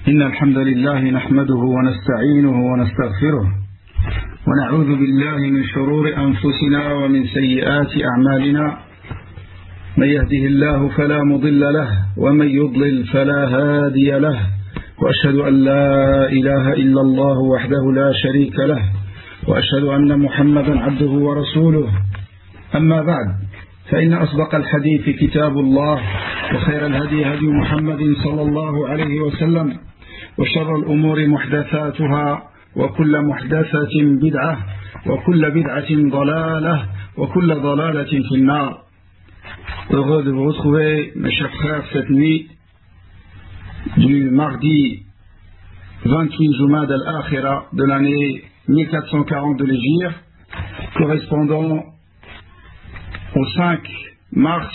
إن الحمد لله نحمده ونستعينه ونستغفره ونعوذ بالله من شرور أنفسنا ومن سيئات أعمالنا. من يهده الله فلا مضل له ومن يضلل فلا هادي له، وأشهد أن لا إله إلا الله وحده لا شريك له، وأشهد أن محمدا عبده ورسوله. أما بعد، فإن أصدق الحديث كتاب الله، وخير الهدي هدي محمد صلى الله عليه وسلم، وشر الأمور محدثاتها، وكل محدثة بدعة، وكل بدعة ضلالة، وكل ضلالة في النار. Heureux de vous retrouver, mes chers frères, cette nuit du mardi 28 Jumad al-Akhira de l'année 1440 de l'Hégire, correspondant au 5 mars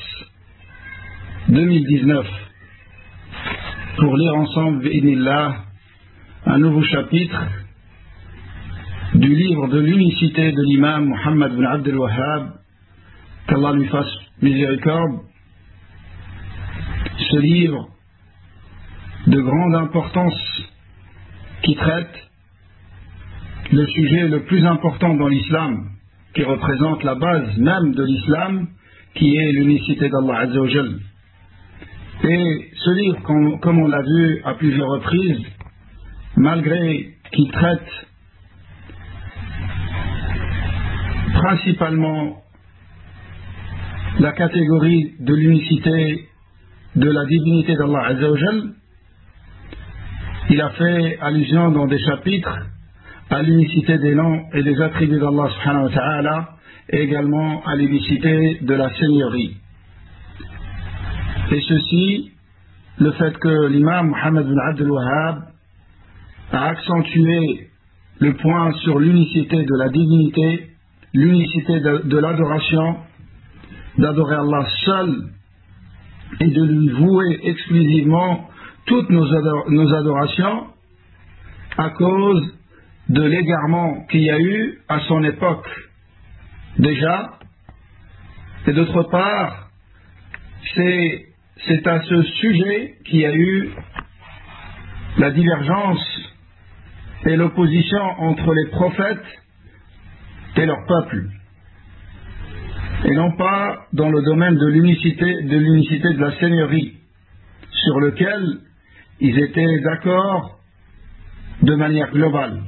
2019, pour lire ensemble, bi'idhnillah, un nouveau chapitre du livre de l'unicité de l'imam Muhammad ibn Abd al-Wahhab, qu'Allah lui fasse miséricorde. Ce livre de grande importance qui traite le sujet le plus important dans l'islam, qui représente la base même de l'islam, qui est l'unicité d'Allah Azza wa Jal. Et ce livre, comme on l'a vu à plusieurs reprises, malgré qu'il traite principalement la catégorie de l'unicité de la divinité d'Allah Azza wa Jal, il a fait allusion dans des chapitres à l'unicité des noms et des attributs d'Allah subhanahu wa ta'ala, et également à l'unicité de la seigneurie. Et ceci, le fait que l'imam Muhammad ibn Abd al-Wahhab a accentué le point sur l'unicité de la divinité, l'unicité de l'adoration, d'adorer Allah seul et de lui vouer exclusivement toutes nos adorations, à cause de l'égarement qu'il y a eu à son époque déjà, et d'autre part, c'est à ce sujet qu'il y a eu la divergence et l'opposition entre les prophètes et leur peuple, et non pas dans le domaine de l'unicité de la seigneurie, sur lequel ils étaient d'accord de manière globale.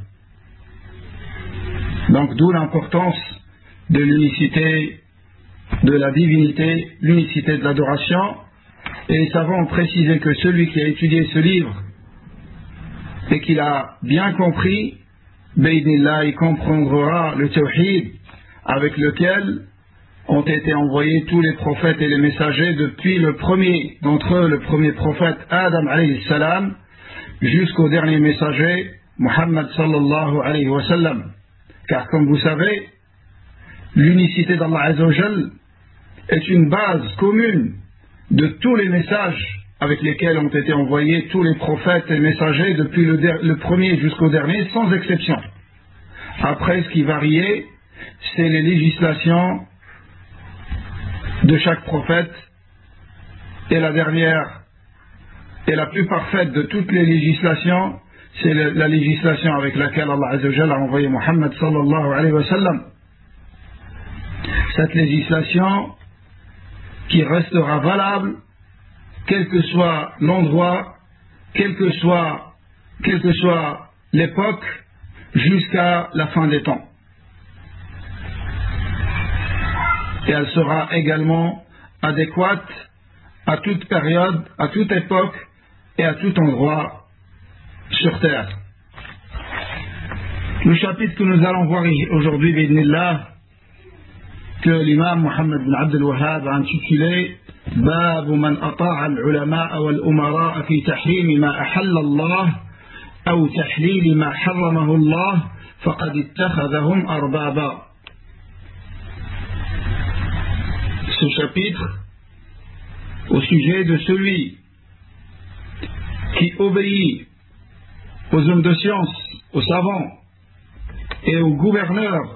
Donc d'où l'importance de l'unicité de la divinité, l'unicité de l'adoration. Et les savants ont précisé que celui qui a étudié ce livre et qu'il a bien compris, bi'idhnillah, il comprendra le tawhid avec lequel ont été envoyés tous les prophètes et les messagers depuis le premier d'entre eux, le premier prophète Adam alayhi salam, jusqu'au dernier messager Muhammad sallallahu alayhi wa sallam. Car comme vous savez, l'unicité d'Allah Azza wa Jal est une base commune de tous les messages avec lesquels ont été envoyés tous les prophètes et messagers depuis le premier jusqu'au dernier, sans exception. Après, ce qui variait, c'est les législations de chaque prophète, et la dernière et la plus parfaite de toutes les législations, c'est la législation avec laquelle Allah Azza wa Jalla a envoyé Muhammad sallallahu alayhi wa sallam. Cette législation qui restera valable quel que soit l'endroit, quelle que soit l'époque, jusqu'à la fin des temps. Et elle sera également adéquate à toute période, à toute époque et à tout endroit sur terre. Le chapitre que nous allons voir aujourd'hui, bi'idhnillah, que l'imam Muhammad ibn Abd al-Wahhab a intitulé باب من أطاع العلماء والأمراء في تحريم ما أحل الله أو تحليل ما حرمه الله فقد اتخذهم أربابا. Ce chapitre au sujet de celui qui obéit aux hommes de science, aux savants et aux gouverneurs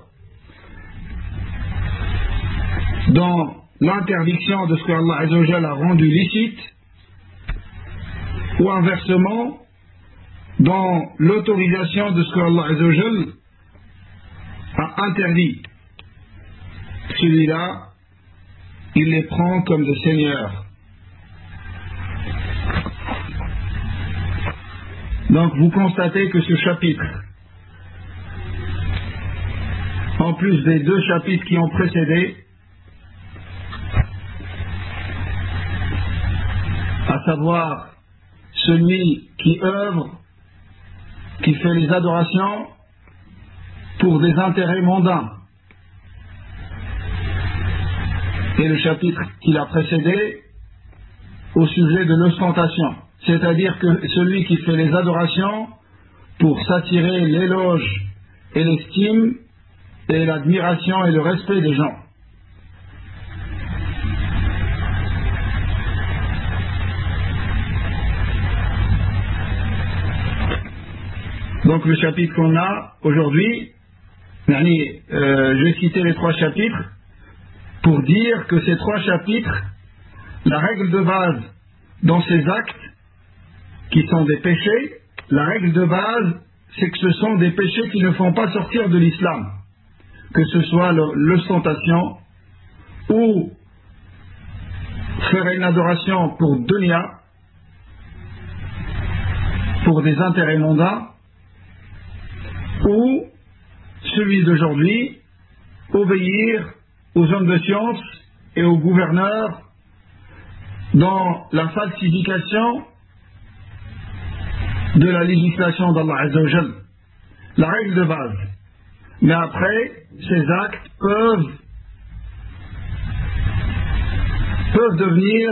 dans l'interdiction de ce que Allah Azza wa Jalla a rendu licite, ou inversement dans l'autorisation de ce que Allah Azzawajal a interdit. Celui-là, il les prend comme des seigneurs. Donc vous constatez que ce chapitre, en plus des deux chapitres qui ont précédé, à savoir celui qui œuvre, qui fait les adorations pour des intérêts mondains, et le chapitre qui l'a précédé au sujet de l'ostentation, c'est-à-dire que celui qui fait les adorations pour s'attirer l'éloge et l'estime et l'admiration et le respect des gens. Donc le chapitre qu'on a aujourd'hui, je vais citer les trois chapitres pour dire que ces trois chapitres, la règle de base dans ces actes qui sont des péchés, la règle de base c'est que ce sont des péchés qui ne font pas sortir de l'islam, que ce soit l'ostentation ou faire une adoration pour dunya, pour des intérêts mondains, ou celui d'aujourd'hui, obéir aux hommes de science et aux gouverneurs dans la falsification de la législation d'Allah Azzawajal, la règle de base. Mais après, ces actes peuvent devenir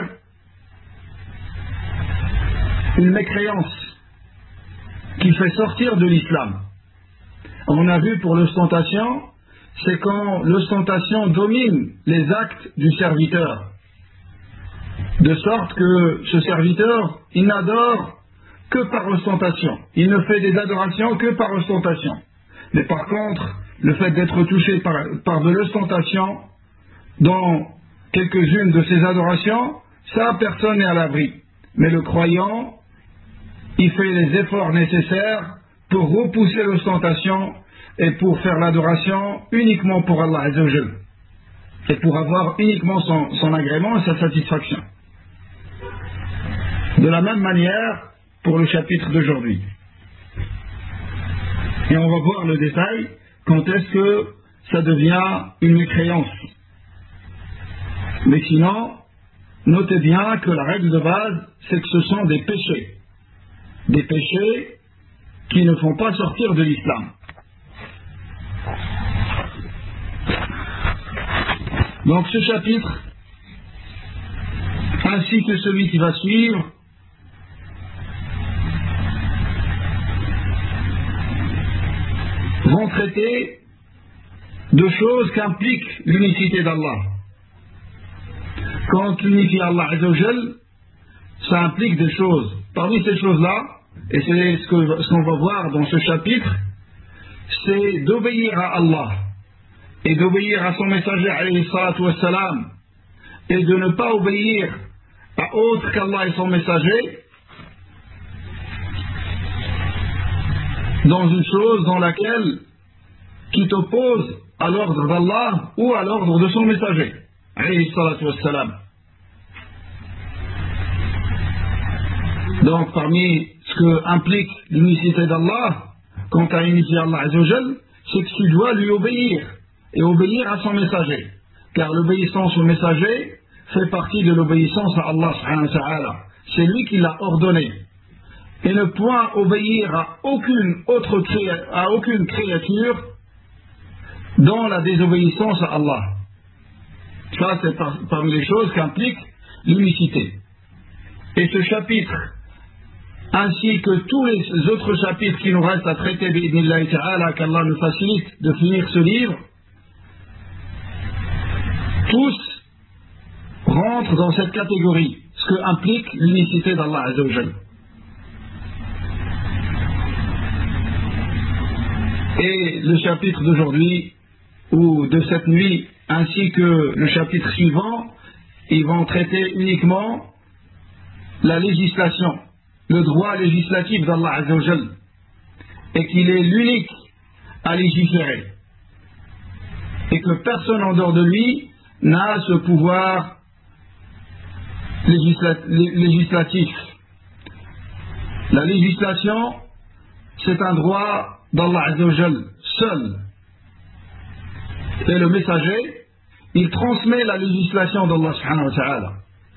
une mécréance qui fait sortir de l'islam. On a vu pour l'ostentation, c'est quand l'ostentation domine les actes du serviteur, de sorte que ce serviteur, il n'adore que par ostentation, il ne fait des adorations que par ostentation. Mais par contre, le fait d'être touché par de l'ostentation dans quelques-unes de ces adorations, ça, personne n'est à l'abri. Mais le croyant, il fait les efforts nécessaires pour repousser l'ostentation et pour faire l'adoration uniquement pour Allah Azzawajal et pour avoir uniquement son agrément et sa satisfaction. De la même manière pour le chapitre d'aujourd'hui. Et on va voir le détail, quand est-ce que ça devient une mécréance. Mais sinon, notez bien que la règle de base, c'est que ce sont des péchés. Des péchés qui ne font pas sortir de l'islam. Donc ce chapitre, ainsi que celui qui va suivre, vont traiter de choses qu'implique l'unicité d'Allah. Quand on unifie Allah Azzawajal, ça implique des choses. Parmi ces choses-là, et c'est ce qu'on va voir dans ce chapitre, c'est d'obéir à Allah et d'obéir à son messager alayhi salatu wassalam, et de ne pas obéir à autre qu'Allah et son messager dans une chose dans laquelle qui t'oppose à l'ordre d'Allah ou à l'ordre de son messager alayhi salatu wassalam. Donc parmi ce que implique l'unicité d'Allah, quant à unifier Allah Azzawajal, c'est que tu dois lui obéir et obéir à son messager, car l'obéissance au messager fait partie de l'obéissance à Allah subhanahu wa ta'ala. C'est lui qui l'a ordonné. Et ne point obéir à aucune créature dans la désobéissance à Allah. Ça, c'est parmi les choses qu'implique l'unicité. Et ce chapitre, ainsi que tous les autres chapitres qui nous restent à traiter, bi'idhnillahi ta'ala, qu'Allah nous facilite de finir ce livre, tous rentrent dans cette catégorie, ce que implique l'unicité d'Allah Azzawajal. Et le chapitre d'aujourd'hui, ou de cette nuit, ainsi que le chapitre suivant, ils vont traiter uniquement la législation, le droit législatif d'Allah Azza wa Jal et qu'il est l'unique à légiférer et que personne en dehors de lui n'a ce pouvoir législatif. La législation, c'est un droit d'Allah Azza wa Jal seul. Et le messager, il transmet la législation d'Allah subhanahu wa ta'ala.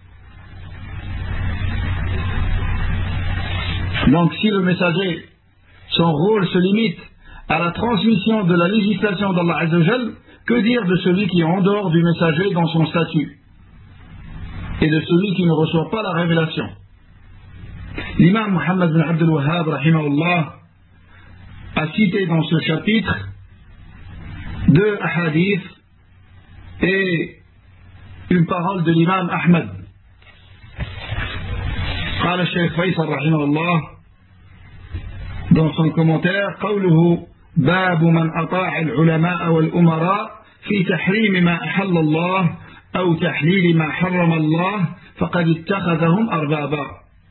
Donc si le messager, son rôle se limite à la transmission de la législation d'Allah Azza wa Jal, que dire de celui qui est en dehors du messager dans son statut et de celui qui ne reçoit pas la révélation? L'imam Muhammad bin Abdul Wahhab rahimahullah a cité dans ce chapitre deux hadiths et une parole de l'imam Ahmad. قال الشيخ فيصل رحمه الله dans son commentaire قوله باب من أطاع العلماء والأمراء في تحريم ما أحل الله أو تحليل ما حرم الله فقد اتخذهم أربابا.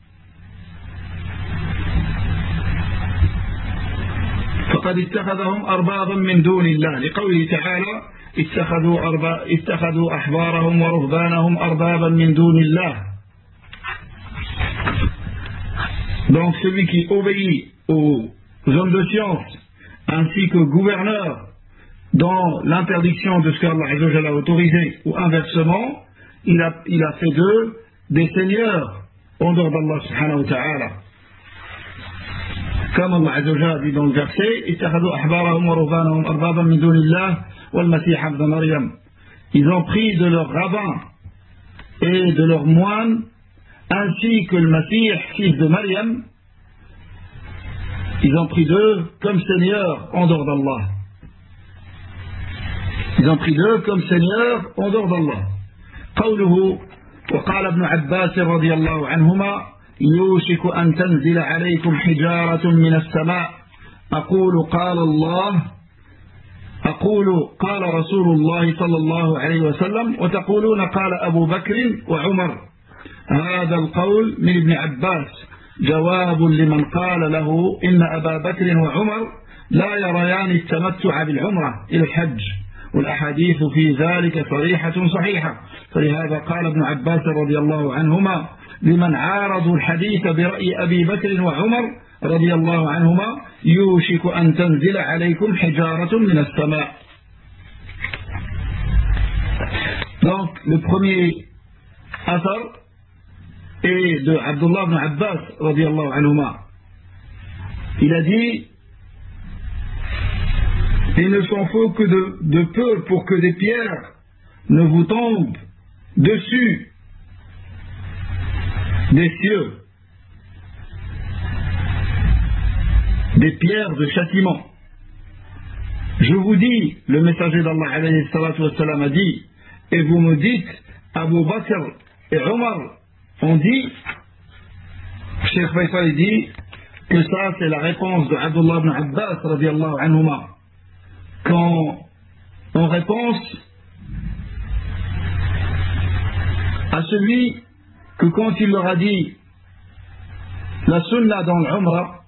فقد اتخذهم أربابا من دون الله لقوله تعالى اتخذوا أحبارهم ورهبانهم أربابا من دون الله. Donc celui qui obéit aux hommes de science ainsi qu'aux gouverneurs dans l'interdiction de ce qu'Allah Azza wa Jalla a autorisé ou inversement, il a fait d'eux des seigneurs en dehors d'Allah subhanahu wa ta'ala. Comme Allah Azza wa Jalla dit dans le verset اتخذوا أحبارهم ورهبانهم أربابا من دون الله والمسيح ابن مريم. Ils ont pris de leurs rabbins et de leurs moines ainsi que le Masih, fils de Maryam, ils ont pris d'eux comme seigneurs en dehors d'Allah. Ils ont pris d'eux comme seigneurs en dehors d'Allah. قوله وقال ابن عباس رضي الله عنهما يوشك أن تنزل عليكم حجارة من السماء أقول قال رسول الله صلى الله عليه وسلم وتقولون قال أبو بكر وعمر. هذا القول من ابن عباس جواب لمن قال له إن أبا بكر وعمر لا يريان التمتع بالعمرة إلى الحج والأحاديث في ذلك صريحة صحيحة. فلهذا قال ابن عباس رضي الله عنهما لمن عارضوا الحديث برأي أبي بكر وعمر رضي الله عنهما يوشك أن تنزل عليكم حجارة من السماء. Donc le premier athar est de Abdullah ibn Abbas radiyallahu anhuma. Il a dit: il ne s'en faut que de peu pour que des pierres ne vous tombent dessus des cieux, des pierres de châtiment. Je vous dis, le messager d'Allah alayhi salatu wassalam a dit, et vous me dites, Abu Bakr et Omar ont dit, Cheikh Faisal dit que ça c'est la réponse de Abdullah ibn Abbas radiyallahu anhuma. Quand en réponse à celui que quand il leur a dit la sunna dans l'umrah,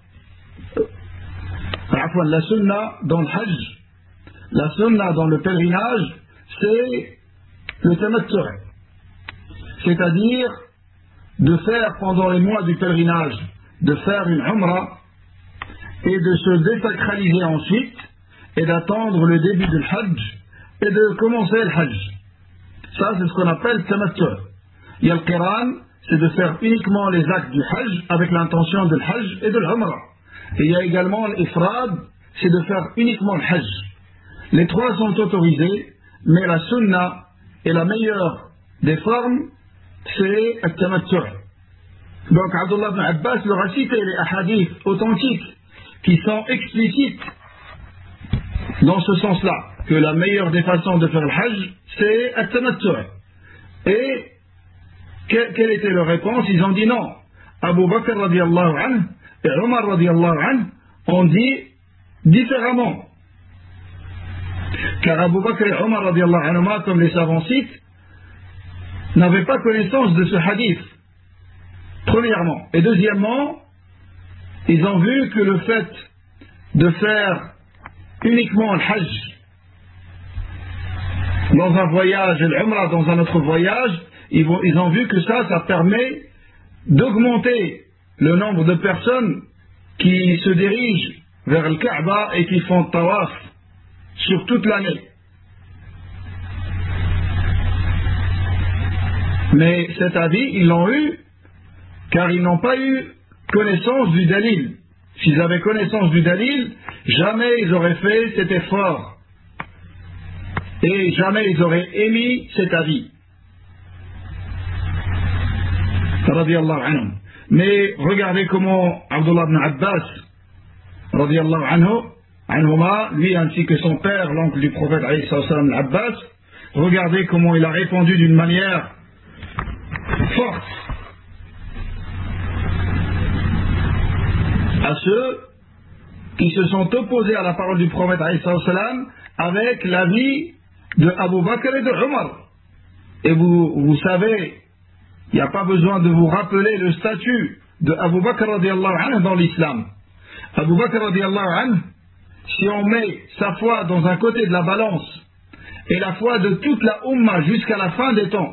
la sunna dans le hajj, la sunna dans le pèlerinage, c'est le tamattu', c'est-à-dire de faire pendant les mois du pèlerinage, de faire une umrah et de se désacraliser ensuite et d'attendre le début du hajj et de commencer le hajj. Ça c'est ce qu'on appelle tamattu'. Il y a le qiran, c'est de faire uniquement les actes du hajj avec l'intention de hajj et de l'umrah. Et il y a également l'ifrad, c'est de faire uniquement le hajj. Les trois sont autorisés, mais la sunna est la meilleure des formes, c'est le tamattu'. Donc Abdullah ibn Abbas leur a cité les hadiths authentiques qui sont explicites dans ce sens-là, que la meilleure des façons de faire le hajj, c'est le tamattu'. Et quelle était leur réponse? Ils ont dit non. Abu Bakr radiyallahu anhu et Omar radiyallahu anhu ont dit différemment. Car Abu Bakr et Omar radiyallahu anhu, comme les savants citent, n'avaient pas connaissance de ce hadith. Premièrement. Et deuxièmement, ils ont vu que le fait de faire uniquement le Hajj dans un voyage et l'Umrah dans un autre voyage, ils ont vu que ça permet d'augmenter le nombre de personnes qui se dirigent vers le Kaaba et qui font tawaf sur toute l'année. Mais cet avis, ils l'ont eu car ils n'ont pas eu connaissance du dalil. S'ils avaient connaissance du dalil, jamais ils auraient fait cet effort et jamais ils auraient émis cet avis. Radiyallahu anhum. Mais regardez comment Abdullah ibn Abbas, radiyallahu anhuma, lui ainsi que son père, l'oncle du prophète alayhi salam, Abbas, regardez comment il a répondu d'une manière forte à ceux qui se sont opposés à la parole du prophète alayhi salam avec l'avis de Abu Bakr et de Omar. Et vous savez, il n'y a pas besoin de vous rappeler le statut de Abu Bakr radiyallahu anhu dans l'islam. Abu Bakr radiyallahu anhu, si on met sa foi dans un côté de la balance et la foi de toute la Ummah jusqu'à la fin des temps,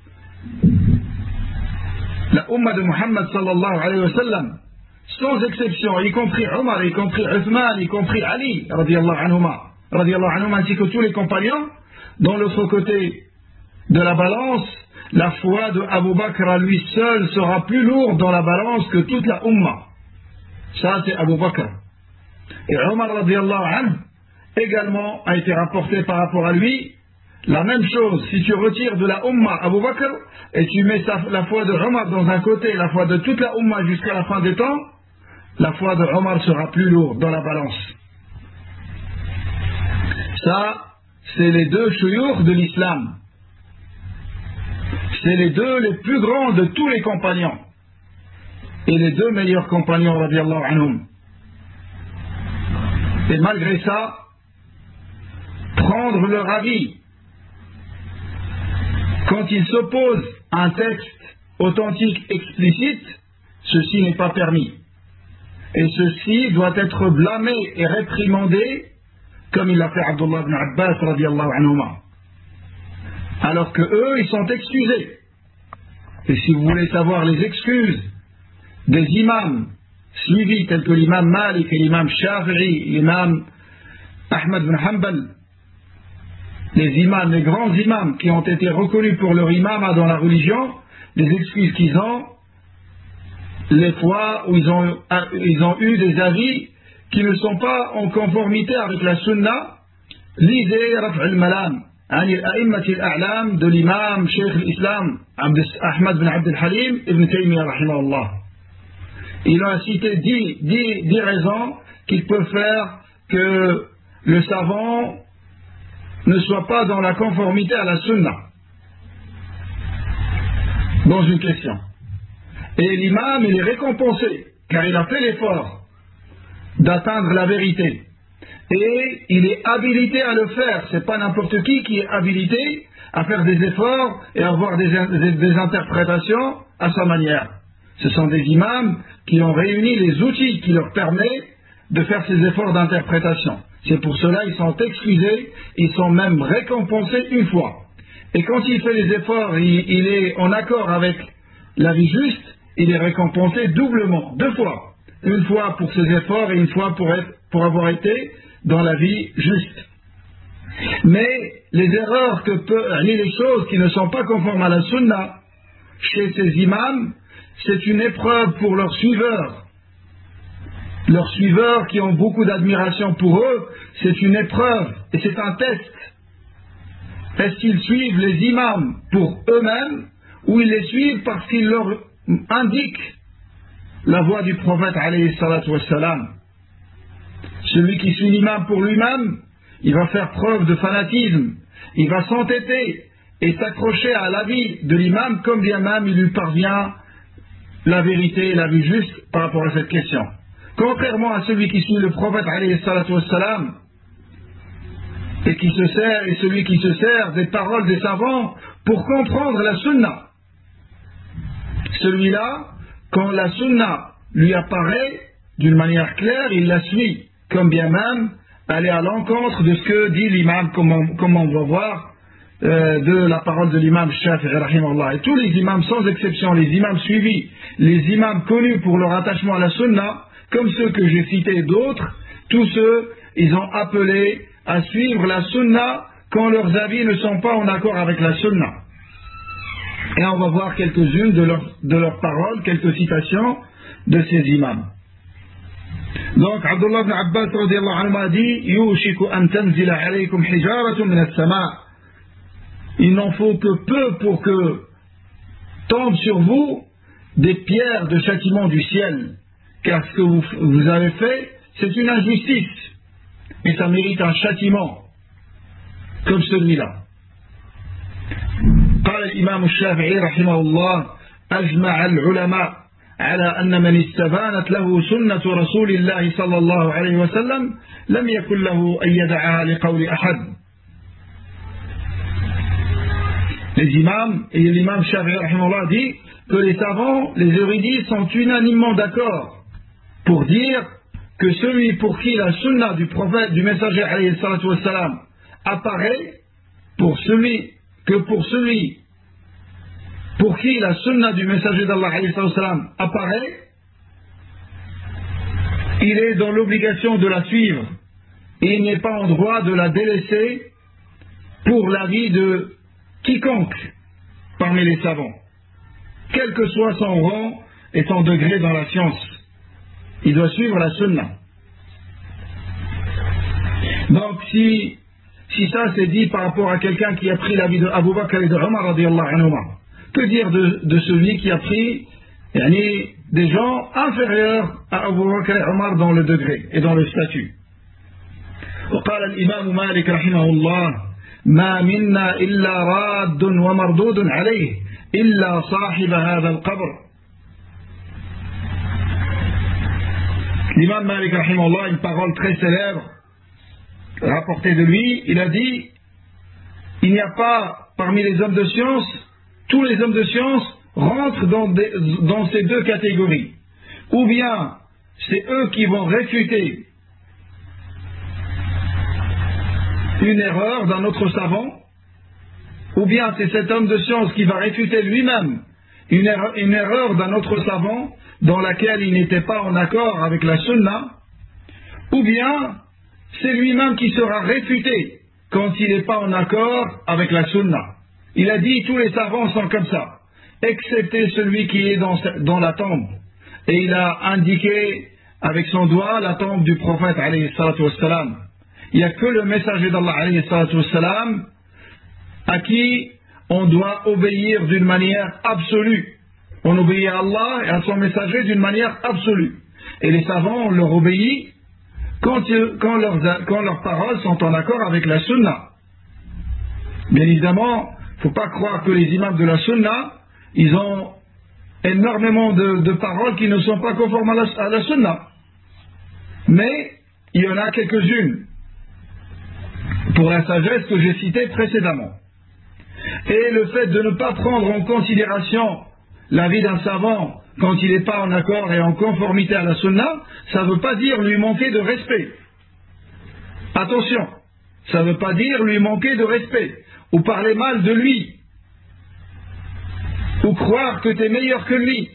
la Ummah de Muhammad sallallahu alayhi wa sallam, sans exception, y compris Omar, y compris Uthman, y compris Ali radiyallahu anhuma, ainsi que tous les compagnons, dans l'autre côté de la balance, la foi de Abu Bakr à lui seul sera plus lourde dans la balance que toute la Ummah. Ça, c'est Abu Bakr. Et Omar radiyallahu anhu également a été rapporté par rapport à lui la même chose. Si tu retires de la Ummah Abu Bakr et tu mets la foi de Omar dans un côté, la foi de toute la Ummah jusqu'à la fin des temps, la foi de Omar sera plus lourde dans la balance. Ça, c'est les deux shuyukh de l'islam. C'est les deux les plus grands de tous les compagnons. Et les deux meilleurs compagnons, radiyallahu anhum. Et malgré ça, prendre leur avis quand ils s'opposent à un texte authentique explicite, ceci n'est pas permis. Et ceci doit être blâmé et réprimandé, comme il l'a fait Abdullah ibn Abbas, radiyallahu anhuma. Alors que eux, ils sont excusés. Et si vous voulez savoir les excuses des imams suivis tels que l'imam Malik et l'imam Shafi'i, l'imam Ahmad ibn Hanbal, les grands imams qui ont été reconnus pour leur imam dans la religion, les excuses qu'ils ont, les fois où ils ont eu des avis qui ne sont pas en conformité avec la sunna, lisez Raf' al-Malam عن الأئمة الأعلام de l'imam Cheikh l'Islam Ahmad bin Abd al-Halim ibn Taymiyyah rahimahullah. Il a cité 10 raisons qui peuvent faire que le savant ne soit pas dans la conformité à la sunna dans une question. Et l'imam, il est récompensé car il a fait l'effort d'atteindre la vérité. Et il est habilité à le faire. C'est pas n'importe qui est habilité à faire des efforts et à avoir des interprétations à sa manière. Ce sont des imams qui ont réuni les outils qui leur permettent de faire ces efforts d'interprétation. C'est pour cela qu'ils sont excusés, ils sont même récompensés une fois. Et quand il fait les efforts, il est en accord avec la vie juste, il est récompensé doublement, 2 fois. Une fois pour ses efforts et une fois pour avoir été dans la vie juste. Mais les erreurs les choses qui ne sont pas conformes à la sunna chez ces imams, c'est une épreuve pour leurs suiveurs. Leurs suiveurs qui ont beaucoup d'admiration pour eux, c'est une épreuve et c'est un test. Est-ce qu'ils suivent les imams pour eux-mêmes ou ils les suivent parce qu'ils leur indiquent la voie du prophète alayhi salatu wassalam? Celui qui suit l'imam pour lui-même, il va faire preuve de fanatisme, il va s'entêter et s'accrocher à l'avis de l'imam comme bien même il lui parvient la vérité et la vie juste par rapport à cette question. Contrairement à celui qui suit le prophète alayhi salatu wassalam et celui qui se sert des paroles des savants pour comprendre la sunna. Celui-là quand la sunna lui apparaît d'une manière claire, il la suit, comme bien même aller à l'encontre de ce que dit l'imam, comme on va voir de la parole de l'imam Shafi'i rahimahullah. Et tous les imams sans exception, les imams suivis, les imams connus pour leur attachement à la sunna, comme ceux que j'ai cités et d'autres, tous ceux, ils ont appelé à suivre la sunna quand leurs avis ne sont pas en accord avec la sunna. Et on va voir quelques-unes de leurs paroles, quelques citations de ces imams. Donc, Abdullah ibn Abbas radiyallahu anhu a dit Yushiku an tanzila alaykum hijaratun min as-sama'. Il n'en faut que peu pour que tombent sur vous des pierres de châtiment du ciel. Car ce que vous avez fait, c'est une injustice. Et ça mérite un châtiment comme celui-là. قال الإمام الشافعي رحمه الله أجمع العلماء على أن من استبانت له سنة رسول الله صلى الله عليه وسلم لم يكن له أن يدعها لقول أحد. Les imams et l'imam Shafi'i rahimahullah dit que les savants, les érudits sont unanimement d'accord pour dire que celui pour qui la sunna du prophète, du messager alayhi salatu wassalam apparaît, pour celui pour qui la sunna du messager d'Allah alayhi salatu wassalam apparaît, il est dans l'obligation de la suivre et il n'est pas en droit de la délaisser pour l'avis de quiconque parmi les savants, quel que soit son rang et son degré dans la science. Il doit suivre la sunna. Donc si ça c'est dit par rapport à quelqu'un qui a pris l'avis de Abu Bakr et de Omar radiyallahu anhuma, que dire de celui qui a pris des gens inférieurs à Abu Bakr et Omar dans le degré et dans le statut. وقال الإمام مالك رحمه الله ما منا إلا راد ومردود عليه إلا صاحب هذا القبر. L'imam Malik rahimahullah, une parole très célèbre rapportée de lui, il a dit il n'y a pas parmi les hommes de science, tous les hommes de science rentrent dans ces deux catégories. Ou bien c'est eux qui vont réfuter une erreur d'un autre savant, ou bien c'est cet homme de science qui va réfuter lui-même une erreur d'un autre savant dans laquelle il n'était pas en accord avec la sunna, ou bien c'est lui-même qui sera réfuté quand il n'est pas en accord avec la sunna. Il a dit tous les savants sont comme ça, excepté celui qui est dans la tombe. Et il a indiqué avec son doigt la tombe du prophète alayhi salatu wassalam. Il n'y a que le messager d'Allah alayhi salatu wassalam à qui on doit obéir d'une manière absolue. On obéit à Allah et à son messager d'une manière absolue. Et les savants, on leur obéit quand leurs paroles sont en accord avec la sunna. Bien évidemment, il ne faut pas croire que les imams de la sunna, ils ont énormément de paroles qui ne sont pas conformes à la sunna. Mais il y en a quelques-unes pour la sagesse que j'ai citée précédemment. Et le fait de ne pas prendre en considération l'avis d'un savant quand il n'est pas en accord et en conformité à la sunna, ça ne veut pas dire lui manquer de respect. Attention, ça ne veut pas dire lui manquer de respect, ou parler mal de lui, ou croire que tu es meilleur que lui.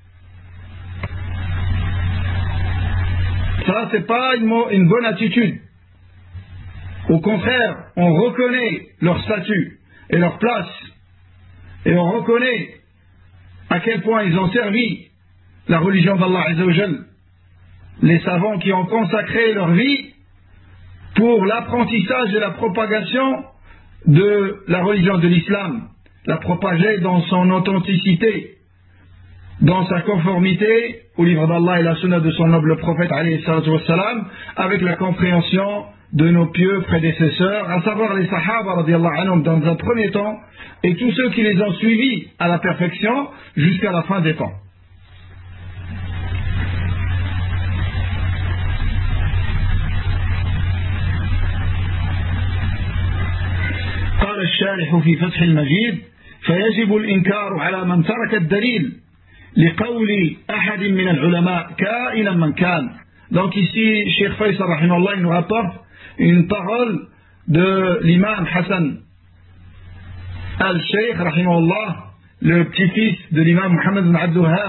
Ça, c'est pas une bonne attitude. Au contraire, on reconnaît leur statut et leur place, et on reconnaît à quel point ils ont servi la religion d'Allah Azza wa Jal. Les savants qui ont consacré leur vie pour l'apprentissage et la propagation de la religion de l'islam, la propager dans son authenticité, dans sa conformité au livre d'Allah et la sunna de son noble prophète alayhi salatu wassalam, avec la compréhension de nos pieux prédécesseurs, à savoir les sahaba radiyallahu anhum dans un premier temps, et tous ceux qui les ont suivis à la perfection jusqu'à la fin des temps. قال الشارح في فتح المجيد فيجب الإنكار على من ترك الدليل لقول أحد من العلماء كائنا من كان. Donc ici, Cheikh Faisal rahimahullah, il nous rapporte une parole de l'imam Hassan al-Sheikh rahimahullah, le petit-fils de l'imam Muhammad ibn Abdul Wahhab,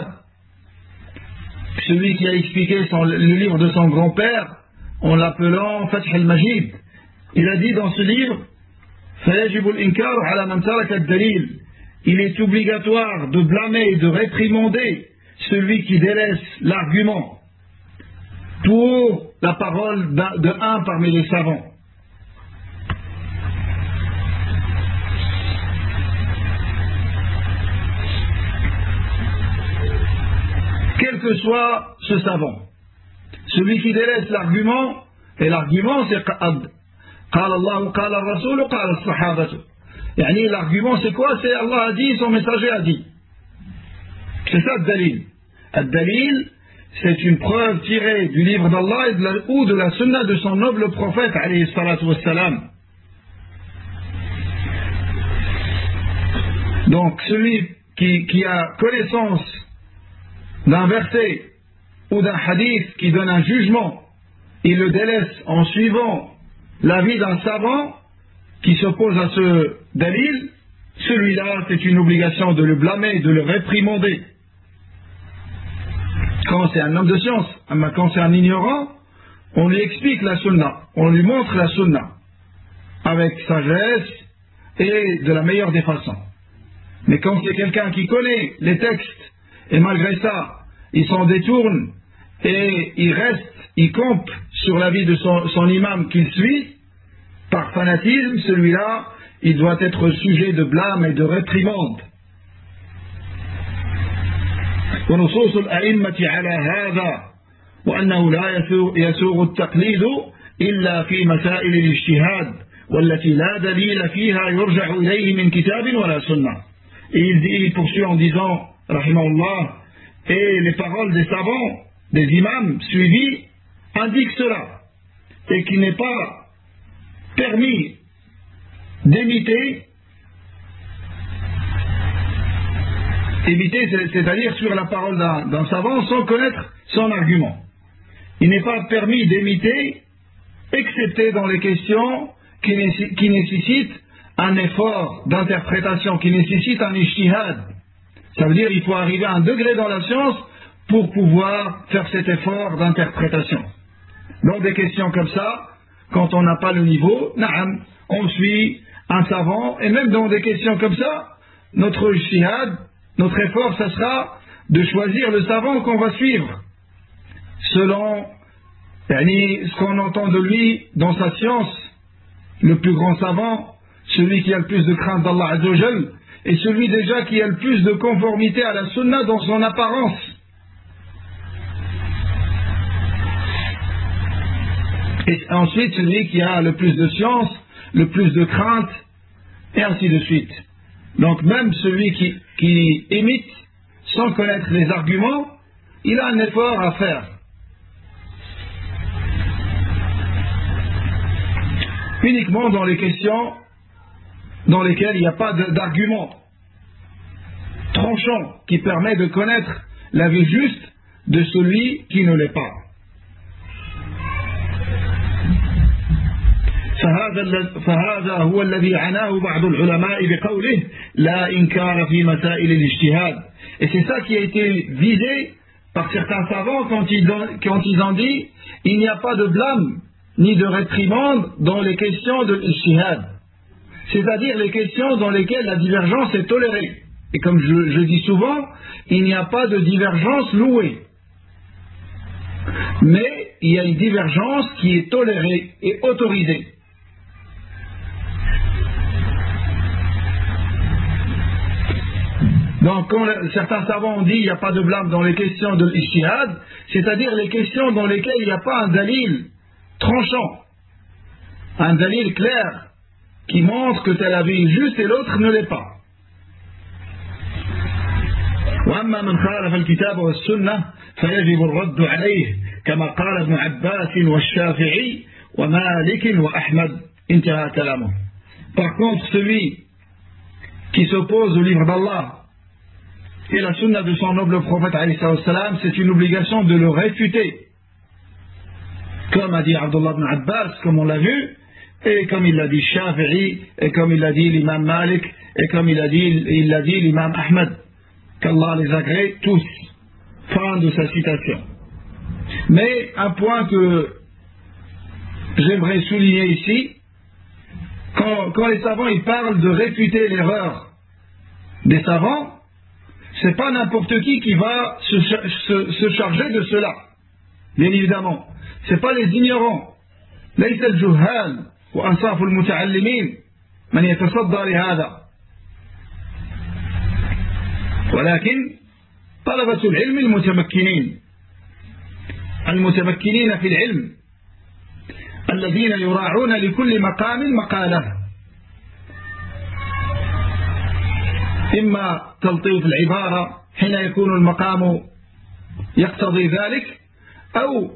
celui qui a expliqué le livre de son grand-père en l'appelant Fath al-Majid. Il a dit dans ce livre, فَيَجِبُ الْإِنْكَارُ عَلَى مَنْ تَرَكَ الدَّلِيلِ. Il est obligatoire de blâmer et de réprimander celui qui délaisse l'argument pour la parole de un parmi les savants. Quel que soit ce savant, celui qui délaisse l'argument, et l'argument c'est قال الله قال الرسول قال الصحابة. يعني l'argument c'est quoi? C'est Allah a dit, son messager a dit. C'est ça le dalil. Le dalil, c'est une preuve tirée du livre d'Allah ou de la sunna de son noble prophète alayhi salatu wassalam. Donc celui qui a connaissance d'un verset ou d'un hadith qui donne un jugement, il le délaisse en suivant l'avis d'un savant qui s'oppose à ce dalil, celui-là c'est une obligation de le blâmer, de le réprimander. Quand c'est un homme de science, quand c'est un ignorant, on lui explique la sunna, on lui montre la sunna avec sagesse et de la meilleure des façons. Mais quand c'est quelqu'un qui connaît les textes et malgré ça il s'en détourne et il campe sur l'avis de son imam qu'il suit par fanatisme, celui-là il doit être sujet de blâme et de réprimande. ونصوص الأئمة على هذا وأنه لا يسوغ التقليد إلا في مسائل الاجتهاد والتي لا دليل فيها يرجع إليه من كتاب ولا سنة. Et il poursuit en disant rahimahullah, et les paroles des savants, des imams suivis indiquent cela, et qu'il n'est pas permis d'imiter, c'est-à-dire sur la parole d'un savant sans connaître son argument. Il n'est pas permis d'imiter, excepté dans les questions qui nécessitent un effort d'interprétation, qui nécessitent un ijtihad. Ça veut dire qu'il faut arriver à un degré dans la science pour pouvoir faire cet effort d'interprétation. Dans des questions comme ça, quand on n'a pas le niveau, on suit un savant, et même dans des questions comme ça, notre ijtihad, notre effort, ça sera de choisir le savant qu'on va suivre, selon ce qu'on entend de lui dans sa science. Le plus grand savant, celui qui a le plus de crainte d'Allah Azza wa Jal, et celui déjà qui a le plus de conformité à la sunna dans son apparence. Et ensuite celui qui a le plus de science, le plus de crainte, et ainsi de suite. Donc même celui qui imite sans connaître les arguments, il a un effort à faire. Uniquement dans les questions dans lesquelles il n'y a pas d'argument tranchant qui permet de connaître l'avis juste de celui qui ne l'est pas. فهذا هو الذي عناه بعض العلماء بقوله لا إنكار في مسائل الاجتهاد. Et c'est ça qui a été visé par certains savants quand ils ont dit il n'y a pas de blâme ni de réprimande dans les questions de l'ijtihad, c'est-à-dire les questions dans lesquelles la divergence est tolérée. Et comme je dis souvent, il n'y a pas de divergence louée, mais il y a une divergence qui est tolérée et autorisée. Donc quand certains savants ont dit il n'y a pas de blâme dans les questions de l'ijtihad, c'est-à-dire les questions dans lesquelles il n'y a pas un dalil tranchant, un dalil clair qui montre que tel avis est juste et l'autre ne l'est pas. وأما من خالف الكتاب والسنة فيجب الرد عليه كما قال ابن عباس والشافعي ومالك وأحمد. انتهى كلامه. Par contre, celui qui s'oppose au livre d'Allah et la sunna de son noble prophète alayhi salam, c'est une obligation de le réfuter. Comme a dit Abdullah ibn Abbas, comme on l'a vu, et comme il l'a dit Shafi'i, et comme il l'a dit l'imam Malik, et comme il l'a dit l'imam Ahmed, qu'Allah les agrée tous. Fin de sa citation. Mais un point que j'aimerais souligner ici, quand les savants ils parlent de réfuter l'erreur des savants, c'est pas n'importe qui va se charger de cela. Bien évidemment, c'est pas les ignorants. ليس الجهال وأنصاف المتعلمين من يتصدى لهذا، ولكن طلبة العلم المتمكنين في العلم الذين يراعون لكل مقام مقاله، إما تلطيف العبارة حين يكون المقام يقتضي ذلك، أو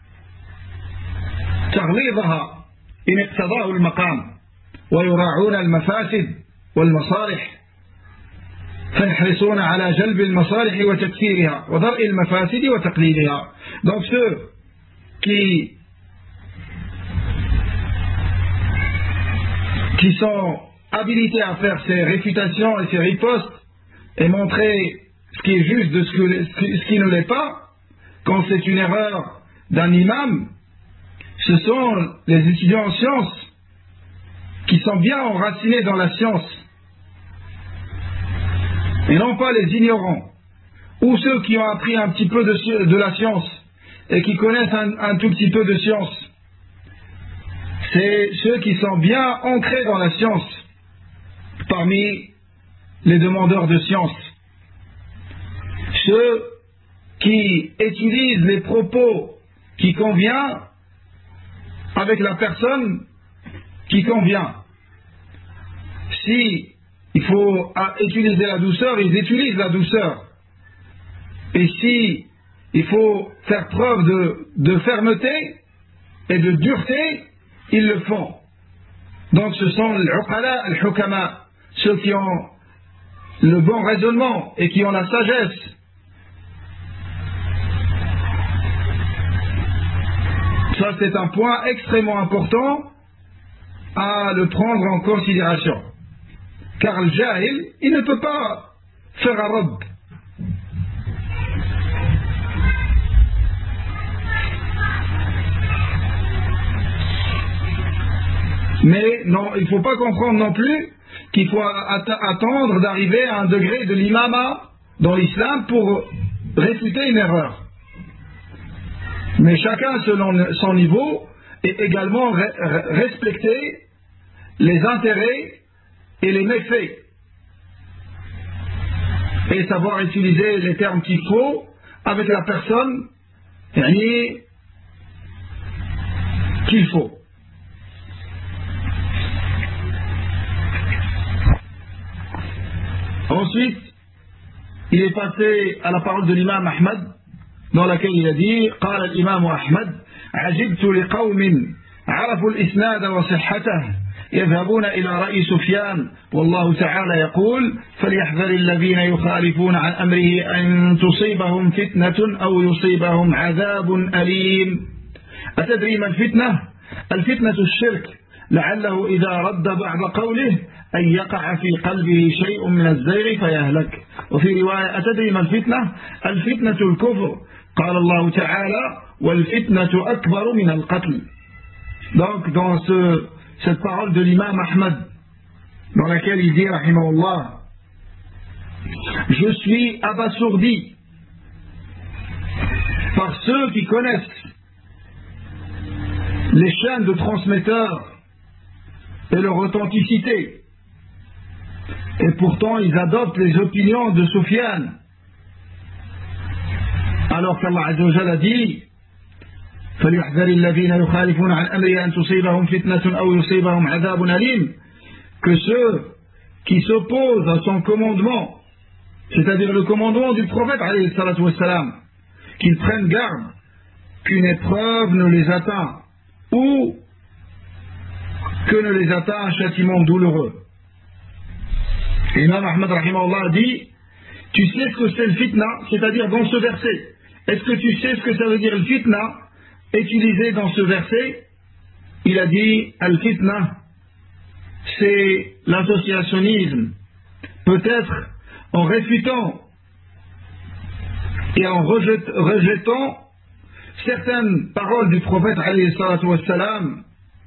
تغليظها إن اقتضاه المقام، ويراعون المفاسد والمصالح فيحرصون على جلب المصالح وتكثيرها ودرء المفاسد وتقليلها. Donc ceux qui sont habilités à faire ces réfutations et ces ripostes et montrer ce qui est juste de ce qui ne l'est pas, quand c'est une erreur d'un imam, ce sont les étudiants en sciences qui sont bien enracinés dans la science, et non pas les ignorants, ou ceux qui ont appris un petit peu de la science et qui connaissent un tout petit peu de science. C'est ceux qui sont bien ancrés dans la science parmi les demandeurs de science, ceux qui utilisent les propos qui conviennent avec la personne qui convient. Si il faut utiliser la douceur, ils utilisent la douceur. Et si il faut faire preuve de fermeté et de dureté, ils le font. Donc ce sont l'uqala al-hukama, ceux qui ont le bon raisonnement et qui ont la sagesse. Ça, c'est un point extrêmement important à le prendre en considération. Car le jahil, il ne peut pas faire un robe. Mais non, il ne faut pas comprendre non plus qu'il faut attendre d'arriver à un degré de l'imama dans l'islam pour réfuter une erreur. Mais chacun selon son niveau et également respecter les intérêts et les méfaits et savoir utiliser les termes qu'il faut avec la personne qu'il faut. Ensuite, il est passé à la parole de l'imam Ahmed, dans laquelle il a dit قال الإمام أحمد عجبت لقوم عرفوا الإسناد وصحته يذهبون إلى رأي سفيان والله تعالى يقول فليحذر الذين يخالفون عن أمره أن تصيبهم فتنة أو يصيبهم عذاب أليم. أتدري ما الفتنة؟ الفتنة الشرك لعله إذا رد بعض قوله أن يقع في قلبه شيء من الزيغ فيهلك. وفي رواية أتدري ما الفتنة؟ الفتنة الكفر قال الله تعالى والفتنة أكبر من القتل. Donc dans cette parole de l'imam Ahmed, dans laquelle il dit rahimahullah, je suis abasourdi par ceux qui connaissent les chaînes de transmetteurs et leur authenticité, et pourtant ils adoptent les opinions de Sufyan, alors qu'Allah Azza wa Jalla a dit فليحذر الذين يخالفون عن أمره أن تصيبهم فتنة أو يصيبهم عذاب أليم, que ceux qui s'opposent à son commandement, c'est-à-dire le commandement du prophète alayhi salatu wassalam, qu'ils prennent garde qu'une épreuve ne les atteint ou que ne les atteint un châtiment douloureux. Imam Ahmed rahimahullah dit tu sais ce que c'est le fitna, c'est-à-dire dans ce verset. Est-ce que tu sais ce que ça veut dire le fitna utilisé dans ce verset? Il a dit al-fitna, c'est l'associationnisme, peut-être en réfutant et en rejetant certaines paroles du prophète alayhi salatu wassalam,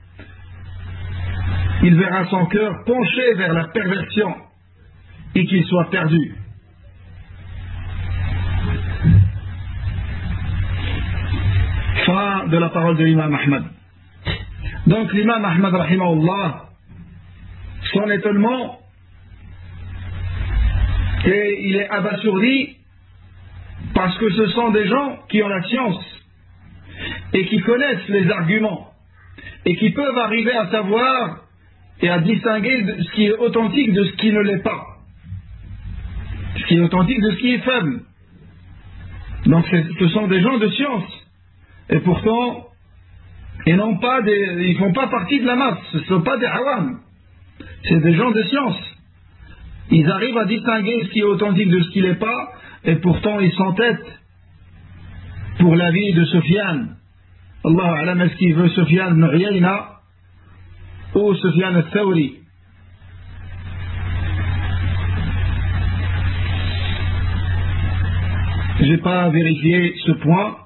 il verra son cœur penché vers la perversion et qu'il soit perdu. Fin de la parole de l'imam Ahmad. Donc l'imam Ahmad rahimahullah, son étonnement, et il est abasourdi parce que ce sont des gens qui ont la science et qui connaissent les arguments et qui peuvent arriver à savoir et à distinguer ce qui est authentique de ce qui ne l'est pas, ce qui est authentique de ce qui est faible. Donc ce sont des gens de science et pourtant ils ne font pas partie de la masse, ce ne sont pas des awam, c'est des gens de science. Ils arrivent à distinguer ce qui est authentique de ce qui ne l'est pas, et pourtant ils s'entêtent pour l'avis de Sufyan. Allah alam, est-ce qu'il veut Sufyan ibn Uyayna ou Sufyan al-Thawri? Je n'ai pas vérifié ce point.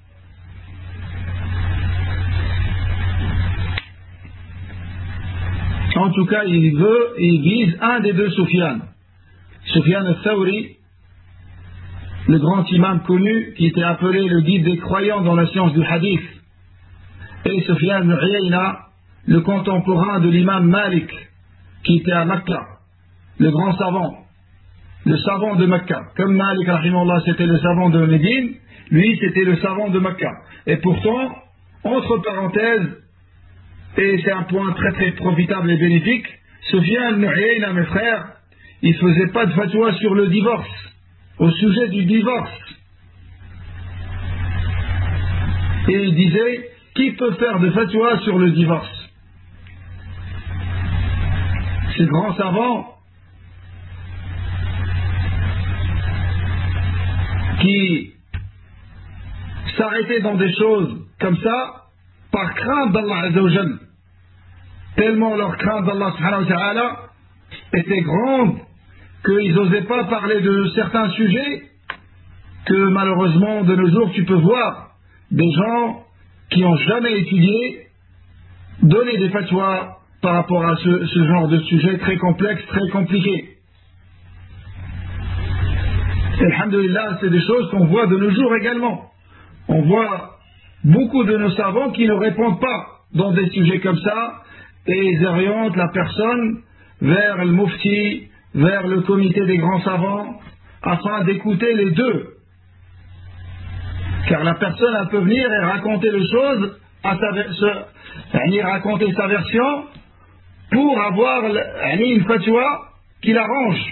En tout cas, il vise un des deux Sufyan. Sufyan al-Thawri, le grand imam connu qui était appelé le guide des croyants dans la science du hadith, et Sufyan ibn Uyayna, le contemporain de l'imam Malik qui était à Mecca, le grand savant, le savant de Mecca. Comme Malik rahimahullah c'était le savant de Médine, lui c'était le savant de Mecca. Et pourtant, entre parenthèses, et c'est un point très très profitable et bénéfique, Sufyan ibn Uyayna, mes frères, il ne faisait pas de fatwa sur le divorce, au sujet du divorce. Et il disait, qui peut faire de fatwa sur le divorce? Ces grands savants qui s'arrêtaient dans des choses comme ça par crainte d'Allah Azza wa Jal, tellement leur crainte d'Allah subhanahu wa ta'ala était grande qu'ils n'osaient pas parler de certains sujets que malheureusement de nos jours tu peux voir des gens qui n'ont jamais étudié donner des fatwas par rapport à ce genre de sujet très complexe, très compliqué. Et alhamdulillah, c'est des choses qu'on voit de nos jours également. On voit beaucoup de nos savants qui ne répondent pas dans des sujets comme ça et ils orientent la personne vers le mufti, vers le comité des grands savants, afin d'écouter les deux. Car la personne, elle peut venir et raconter les choses, raconter sa version, pour avoir une fatwa qui l'arrange.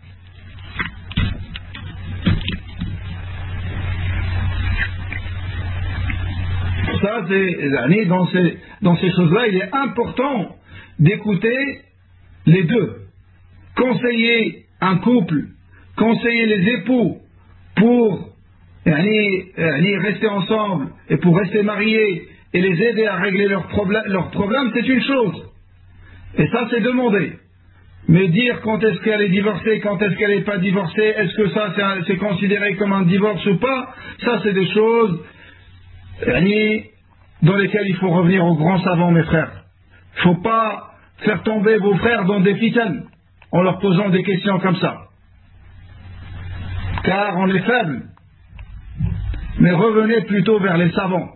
Ça, dans ces choses-là, il est important d'écouter les deux. Conseiller un couple, conseiller les époux pour rester ensemble et pour rester mariés et les aider à régler leurs problèmes, c'est une chose. Et ça, c'est demandé. Mais dire quand est-ce qu'elle est divorcée, quand est-ce qu'elle n'est pas divorcée, est-ce que ça c'est considéré comme un divorce ou pas, ça c'est des choses dans lesquelles il faut revenir aux grands savants, mes frères. Il ne faut pas faire tomber vos frères dans des fitanes en leur posant des questions comme ça. Car on est faible. Mais revenez plutôt vers les savants.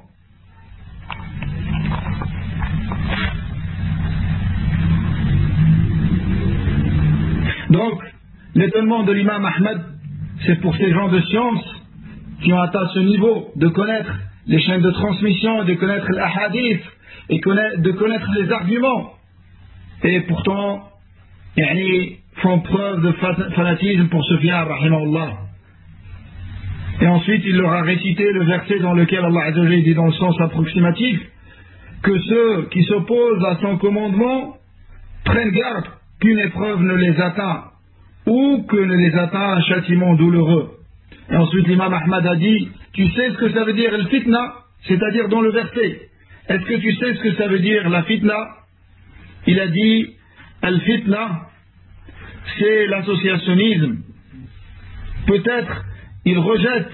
Donc, l'étonnement de l'imam Ahmad, c'est pour ces gens de science qui ont atteint ce niveau de connaître les chaînes de transmission, de connaître l'ahadith et de connaître les arguments. Et pourtant, font preuve de fanatisme pour Sufyan rahimahullah. Et ensuite, il leur a récité le verset dans lequel Allah Azza wa Jalla dit dans le sens approximatif que ceux qui s'opposent à son commandement prennent garde qu'une épreuve ne les atteint ou que ne les atteint un châtiment douloureux. Et ensuite l'imam Ahmad a dit, tu sais ce que ça veut dire le fitna, c'est-à-dire dans le verset. Est-ce que tu sais ce que ça veut dire la fitna? Il a dit, al fitna, c'est l'associationnisme. Peut-être il rejette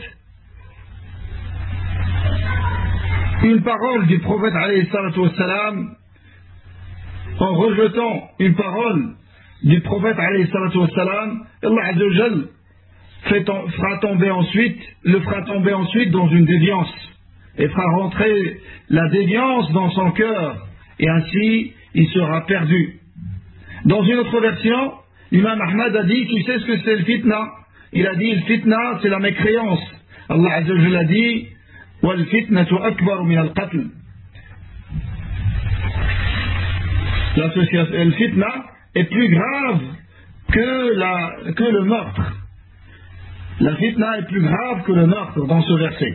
une parole du prophète alayhi salatu wassalam, en rejetant une parole du prophète alayhi salatu wassalam, Allah azza wa jal le fera tomber ensuite dans une déviance et fera rentrer la déviance dans son cœur et ainsi il sera perdu. Dans une autre version, l'imam Ahmad a dit, tu sais ce que c'est le fitna? Il a dit, le fitna c'est la mécréance. Allah azza wa jal a dit, wal fitnatu akbar min al qatl. Le fitna est plus grave que le meurtre. La fitna est plus grave que le meurtre dans ce verset.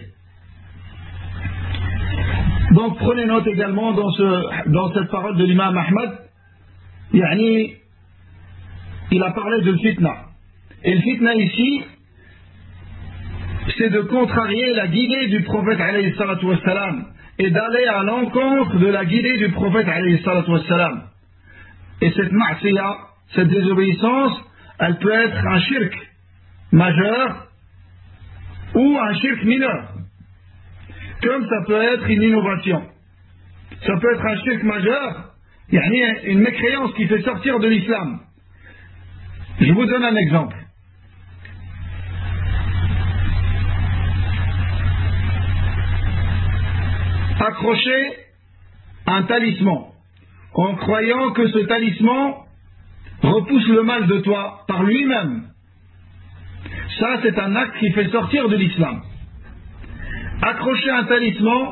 Donc prenez note également dans cette parole de l'imam Ahmad, il a parlé de fitna. Et le fitna ici, c'est de contrarier la guidée du prophète alayhi salatu wassalam et d'aller à l'encontre de la guidée du prophète alayhi salatu wassalam. Et cette ma'siya, cette désobéissance, elle peut être un shirk majeur ou un shirk mineur, comme ça peut être une innovation. Ça peut être un shirk majeur, une mécréance qui fait sortir de l'islam. Je vous donne un exemple. Accrocher un talisman en croyant que ce talisman repousse le mal de toi par lui-même. Ça, c'est un acte qui fait sortir de l'islam. Accrocher un talisman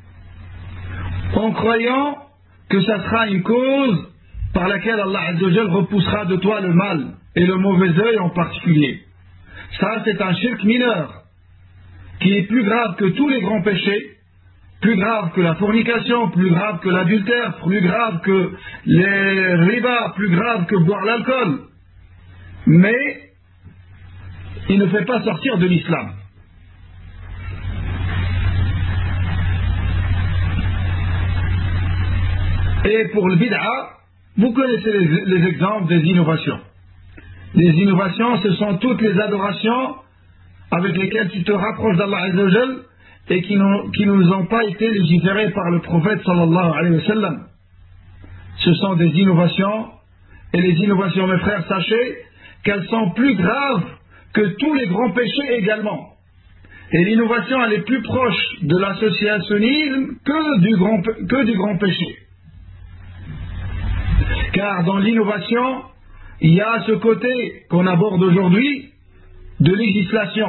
en croyant que ça sera une cause par laquelle Allah Azza wa Jal repoussera de toi le mal et le mauvais œil en particulier. Ça, c'est un shirk mineur qui est plus grave que tous les grands péchés, plus grave que la fornication, plus grave que l'adultère, plus grave que les riba, plus grave que boire l'alcool. Mais il ne fait pas sortir de l'islam. Et pour le bid'a, vous connaissez les exemples des innovations. Les innovations, ce sont toutes les adorations avec lesquelles tu te rapproches d'Allah Azza wa Jal et qui ne nous ont pas été légiférées par le prophète sallallahu alayhi wa sallam. Ce sont des innovations, et les innovations, mes frères, sachez qu'elles sont plus graves que tous les grands péchés également. Et l'innovation, elle est plus proche de l'associationnisme que du grand péché. Car dans l'innovation, il y a ce côté qu'on aborde aujourd'hui de législation.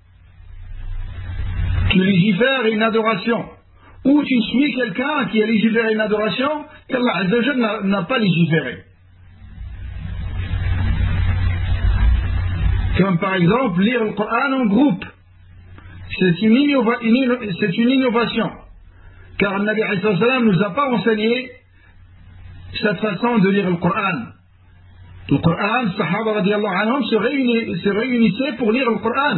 Tu légifères une adoration, ou tu suis quelqu'un qui a légiféré une adoration qu'Allah Azza wa Jalla n'a pas légiféré. Comme par exemple lire le Coran en groupe. C'est une innovation. Car le Nabi sallallahu alayhi wa sallam ne nous a pas enseigné cette façon de lire le Coran. Le Coran, les Sahaba radiyallahu anhum se réunissaient pour lire le Coran.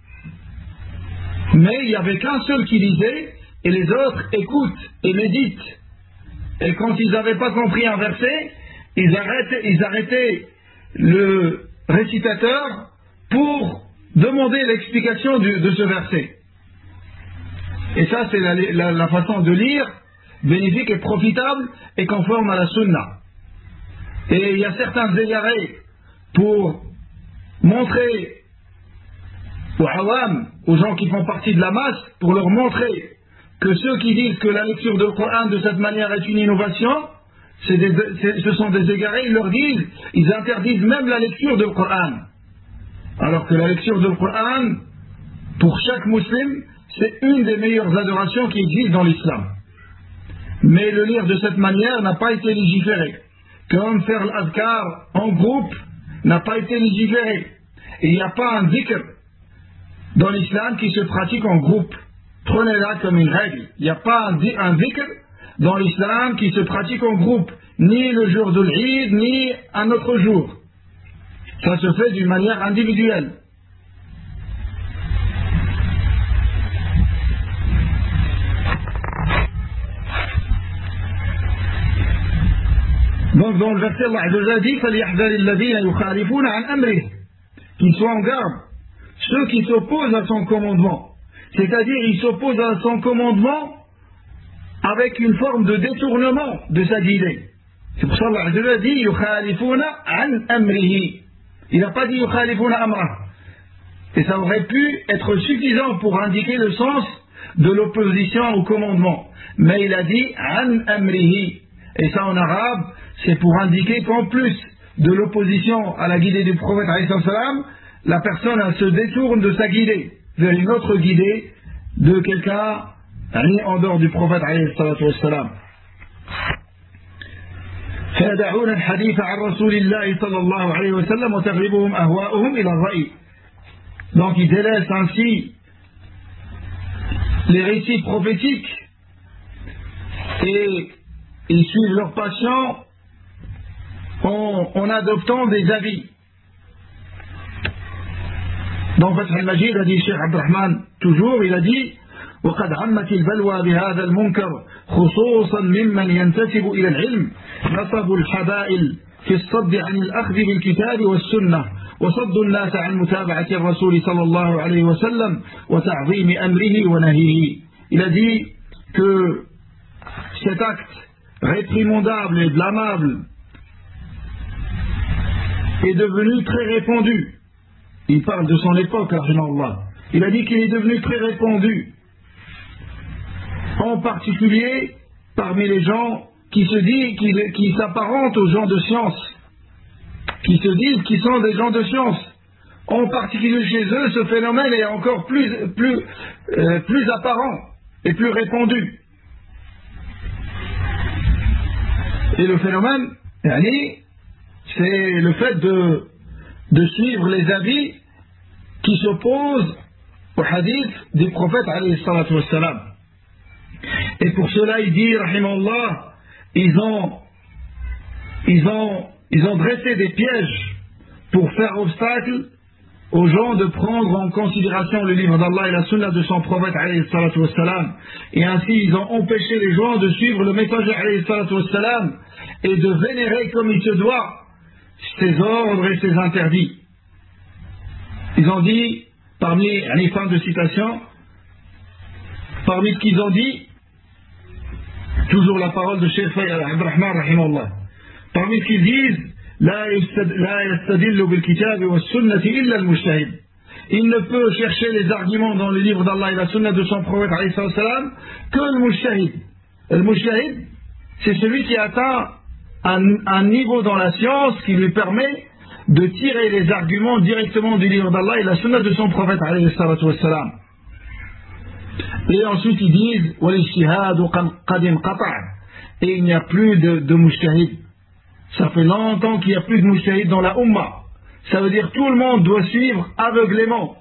Mais il n'y avait qu'un seul qui lisait et les autres écoutent et méditent. Et quand ils n'avaient pas compris un verset, ils arrêtaient le récitateur pour demander l'explication de ce verset. Et ça, c'est la façon de lire bénéfique et profitable et conforme à la sunna. Et il y a certains égarés pour montrer aux awam, aux gens qui font partie de la masse, pour leur montrer que ceux qui disent que la lecture du Coran de cette manière est une innovation, ce sont des égarés. Ils interdisent même la lecture du Coran. Alors que la lecture du Coran, pour chaque musulman, c'est une des meilleures adorations qui existent dans l'islam. Mais le lire de cette manière n'a pas été légiféré. Comme faire l'adhkar en groupe n'a pas été légiféré. Et il n'y a pas un dhikr dans l'islam qui se pratique en groupe. Prenez-la comme une règle. Il n'y a pas un dhikr dans l'islam qui se pratique en groupe, ni le jour de l'Eid, ni un autre jour. Ça se fait d'une manière individuelle. Donc dans le verset, Allah Azza dit فَلْيَحْذَرِ الَّذِينَ يُخَالِفُونَ عَنْ أَمْرِهِ, qu'ils soient en garde ceux qui s'opposent à son commandement. C'est-à-dire ils s'opposent à son commandement avec une forme de détournement de sa guidée. C'est pour ça qu'Allah Azza dit يُخَالِفُونَ عَنْ أَمْرِهِ. Il n'a pas dit يُخَالِفُونَ أَمْرَهِ. Et ça aurait pu être suffisant pour indiquer le sens de l'opposition au commandement. Mais il a dit عَنْ أَمْرِهِ. Et ça en arabe, c'est pour indiquer qu'en plus de l'opposition à la guidée du prophète, la personne elle se détourne de sa guidée vers une autre guidée de quelqu'un en dehors du prophète. فيدعون الحديث عن رسول الله صلى الله عليه وسلم وتغلبهم أهواؤهم إلى الرأي. Donc ils délaissent ainsi les récits prophétiques et ils suivent leur passion en adoptant des avis. Dans Fath al-Majid, a dit Cheikh Abdurrahman, toujours, il a dit وقد عمت البلوى بهذا المنكر خصوصا ممن ينتسب إلى العلم نصبوا الحبائل في الصد عن الأخذ بالكتاب والسنة وصد الناس عن متابعة الرسول صلى الله عليه وسلم وتعظيم أمره ونهيه. Il a dit que cet acte réprimandable et blâmable est devenu très répandu. Il parle de son époque, rahimahullah. Il a dit qu'il est devenu très répandu, en particulier parmi les gens qui se disent, qui s'apparentent aux gens de science, qui se disent qu'ils sont des gens de science. En particulier chez eux, ce phénomène est encore plus apparent et plus répandu. Et le phénomène, c'est le fait de suivre les avis qui s'opposent au hadith du prophète alayhi salatu wassalam. Et pour cela il dit rahimahullah, ils ont dressé des pièges pour faire obstacle aux gens de prendre en considération le livre d'Allah et la sunna de son prophète alayhi salatu wassalam. Et ainsi ils ont empêché les gens de suivre le messager alayhi salatu wassalam et de vénérer comme il se doit ses ordres et ses interdits. Ils ont dit, parmi les fins de citation, parmi ce qu'ils ont dit, toujours la parole de Cheikh Abdurrahman rahimahullah, parmi ce qu'ils disent, لا يستدل بالكتاب والسنة إلا المجتهد. Il ne peut chercher les arguments dans le livre d'Allah et la sunna de son prophète alayhi salam que le mujtahid. Le mujtahid, c'est celui qui atteint un niveau dans la science qui lui permet de tirer les arguments directement du livre d'Allah et la sunna de son prophète alayhi salatu wassalam. Et ensuite ils disent وَالِاجْتِهَادُ قَدْ انْقَطَعَ. Et il n'y a plus de mujtahid. Ça fait longtemps qu'il n'y a plus de mujtahid dans la Ummah. Ça veut dire tout le monde doit suivre aveuglément.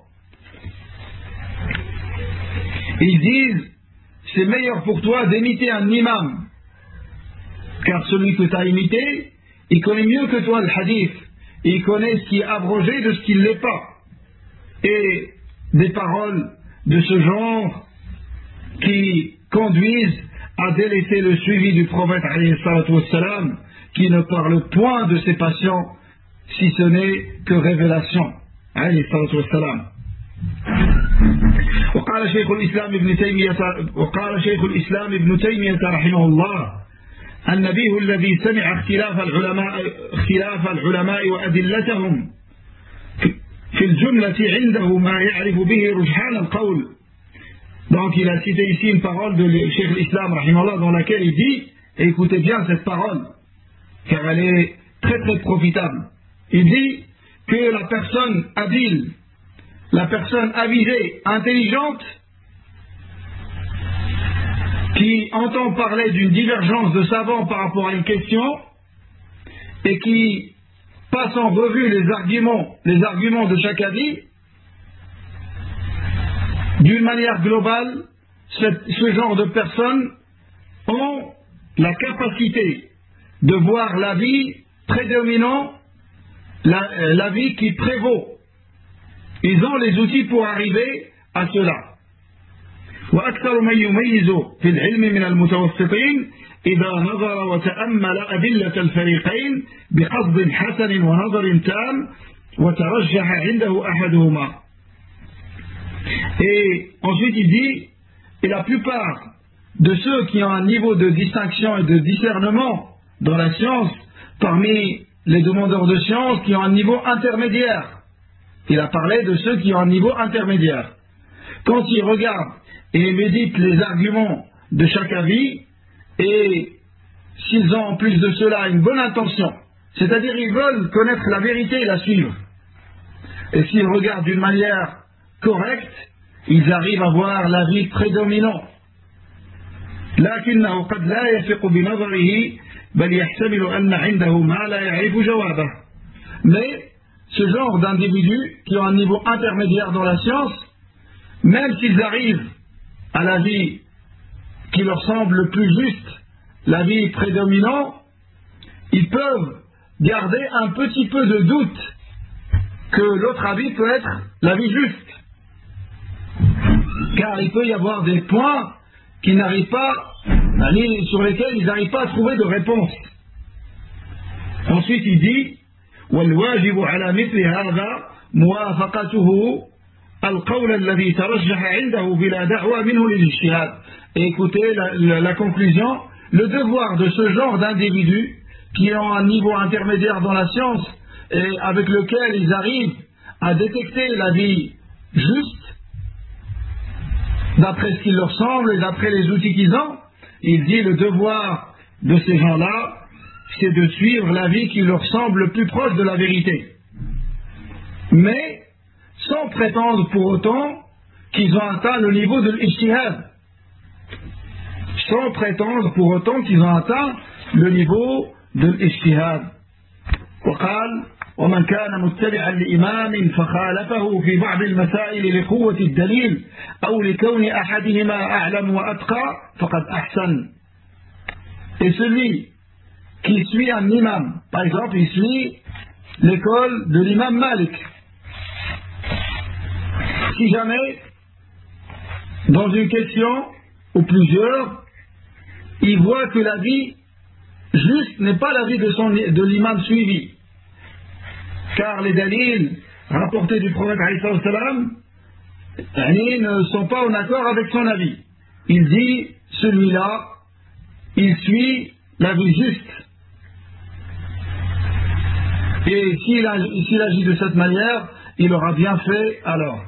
Ils disent c'est meilleur pour toi d'imiter un imam, car celui que tu as imité, il connaît mieux que toi le hadith, et il connaît ce qui est abrogé de ce qui ne l'est pas. Et des paroles de ce genre qui conduisent à délaisser le suivi du prophète alayhi salatu wassalam, qui ne parle point de ses patients, si ce n'est que révélation. Alayhi salatu wassalam. وقال شيخ الإسلام ابن تيمية رحمه الله النبي الذي سمع اختلاف العلماء وأدلتهم في الجملة عنده ما يعرف به رجحان القول. Donc il a cité ici une parole de Cheikh l'Islam rahimahullah dans laquelle il dit, et écoutez bien cette parole car elle est très très profitable. Il dit que la personne habile, la personne avisée, intelligente, qui entend parler d'une divergence de savants par rapport à une question et qui passe en revue les arguments de chaque avis, d'une manière globale, ce genre de personnes ont la capacité de voir l'avis prédominant l'avis qui prévaut. Ils ont les outils pour arriver à cela. وأكثر من يميز في العلم من المتوسطين إذا نظر وتأمل أدلة الفريقين بقصد حسن ونظر تام وترجح عنده أحدهما. Et ensuite il dit, et la plupart de ceux qui ont un niveau de distinction et de discernement dans la science, parmi les demandeurs de science qui ont un niveau intermédiaire, il a parlé de ceux qui ont un niveau intermédiaire. Quand ils regardent et méditent les arguments de chaque avis, et s'ils ont en plus de cela une bonne intention, c'est-à-dire ils veulent connaître la vérité et la suivre, et s'ils regardent d'une manière correcte, ils arrivent à voir l'avis prédominant. لكنه قد لا يثق بنظره بل يحتمل أن عنده ما لا يعرف جوابه. Mais ce genre d'individus qui ont un niveau intermédiaire dans la science, même s'ils arrivent à l'avis qui leur semble le plus juste, l'avis prédominant, ils peuvent garder un petit peu de doute que l'autre avis peut être l'avis juste. Car il peut y avoir des points qui n'arrivent pas, sur lesquels ils n'arrivent pas à trouver de réponse. Ensuite il dit والواجب على مثل هذا موافقته القول الذي ترجح عنده بلا دعوى منه للاجتهاد. Et écoutez la conclusion, le devoir de ce genre d'individus qui ont un niveau intermédiaire dans la science et avec lequel ils arrivent à détecter la vie juste d'après ce qu'il leur semble et d'après les outils qu'ils ont, il dit le devoir de ces gens-là, c'est de suivre la vie qui leur semble le plus proche de la vérité, mais sans prétendre pour autant qu'ils ont atteint le niveau de l'ijtihad, sans prétendre pour autant qu'ils ont atteint le niveau de l'ijtihad. وقال ومن كان متبعا لإمام فخالفه في بعض المسائل لقوة الدليل أو لكون أحدهما أعلم وأتقى فقد أحسن. Et celui qui suit un imam, par exemple il suit l'école de l'imam Malik, si jamais dans une question ou plusieurs il voit que l'avis juste n'est pas l'avis de l'imam suivi, car les dalils rapportés du prophète alayhi salam ne sont pas en accord avec son avis, il dit celui-là il suit l'avis juste, et s'il agit de cette manière il aura bien fait alors.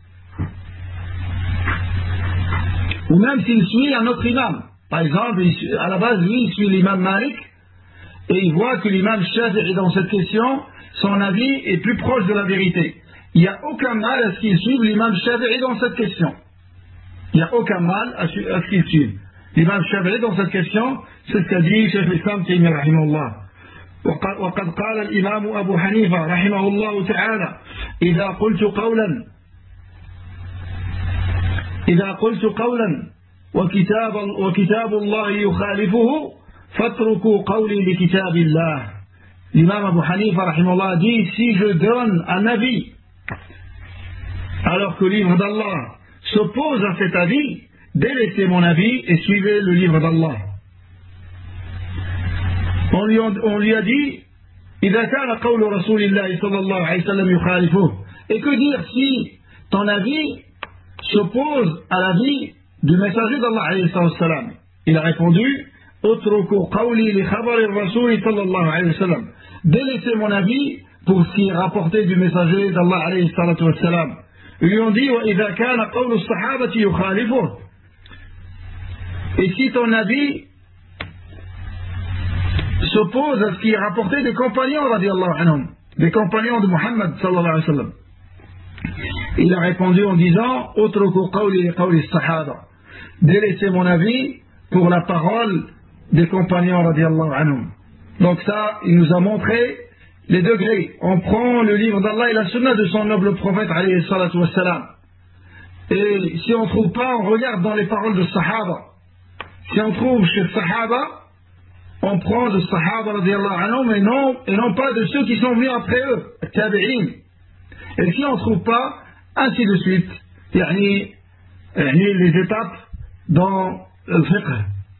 Ou même s'il suit un autre imam, par exemple à la base lui il suit l'imam Malik et il voit que l'imam Shafi'i dans cette question son avis est plus proche de la vérité, il n'y a aucun mal à ce qu'il suive l'imam Shafi'i dans cette question, il n'y a aucun mal à ce qu'il suive l'imam Shafi'i dans cette question. C'est ce qu'a dit Cheikh l'Islam Taymiyya rahimahullah. وقد قال الإمام أبو حنيفة رحمه الله تعالى إذا قلت قولا وكتاب الله يخالفه فاتركوا قولي لكتاب الله. L'imam Abu Hanifa rahimahullah dit si je donne un avis alors que le livre d'Allah s'oppose à cet avis, délaissez mon avis et suivez le livre d'Allah. On lui a dit إذا كان قول رسول الله صلى الله عليه وسلم يخالفه. Et que dire si ton avis s'oppose à l'avis du messager d'Allah alayhi salam? Il a répondu اتركوا قولي لخبر الرسول صلى الله عليه وسلم. Délaissez mon avis pour ce qui est rapporté du messager d'Allah alayhi salam. Ils lui ont dit وإذا كان قول الصحابة يخالفه. Et si ton avis s'oppose à ce qui est rapporté des compagnons radiallahu anhum, des compagnons de Muhammad sallallahu alayhi wa sallam, il a répondu en disant utruku qawli li qawli sahaba, délaissez mon avis pour la parole des compagnons radiallahu anhum. Donc ça il nous a montré les degrés. On prend le livre d'Allah et la sunna de son noble prophète alayhi salatu wassalam, et si on ne trouve pas, on regarde dans les paroles de sahaba. Si on trouve chez sahaba on prend de Sahaba radiallahu anhum et non pas de ceux qui sont venus après eux, tabi'in. Et si on ne trouve pas, ainsi de suite, yani les étapes dans le fiqh.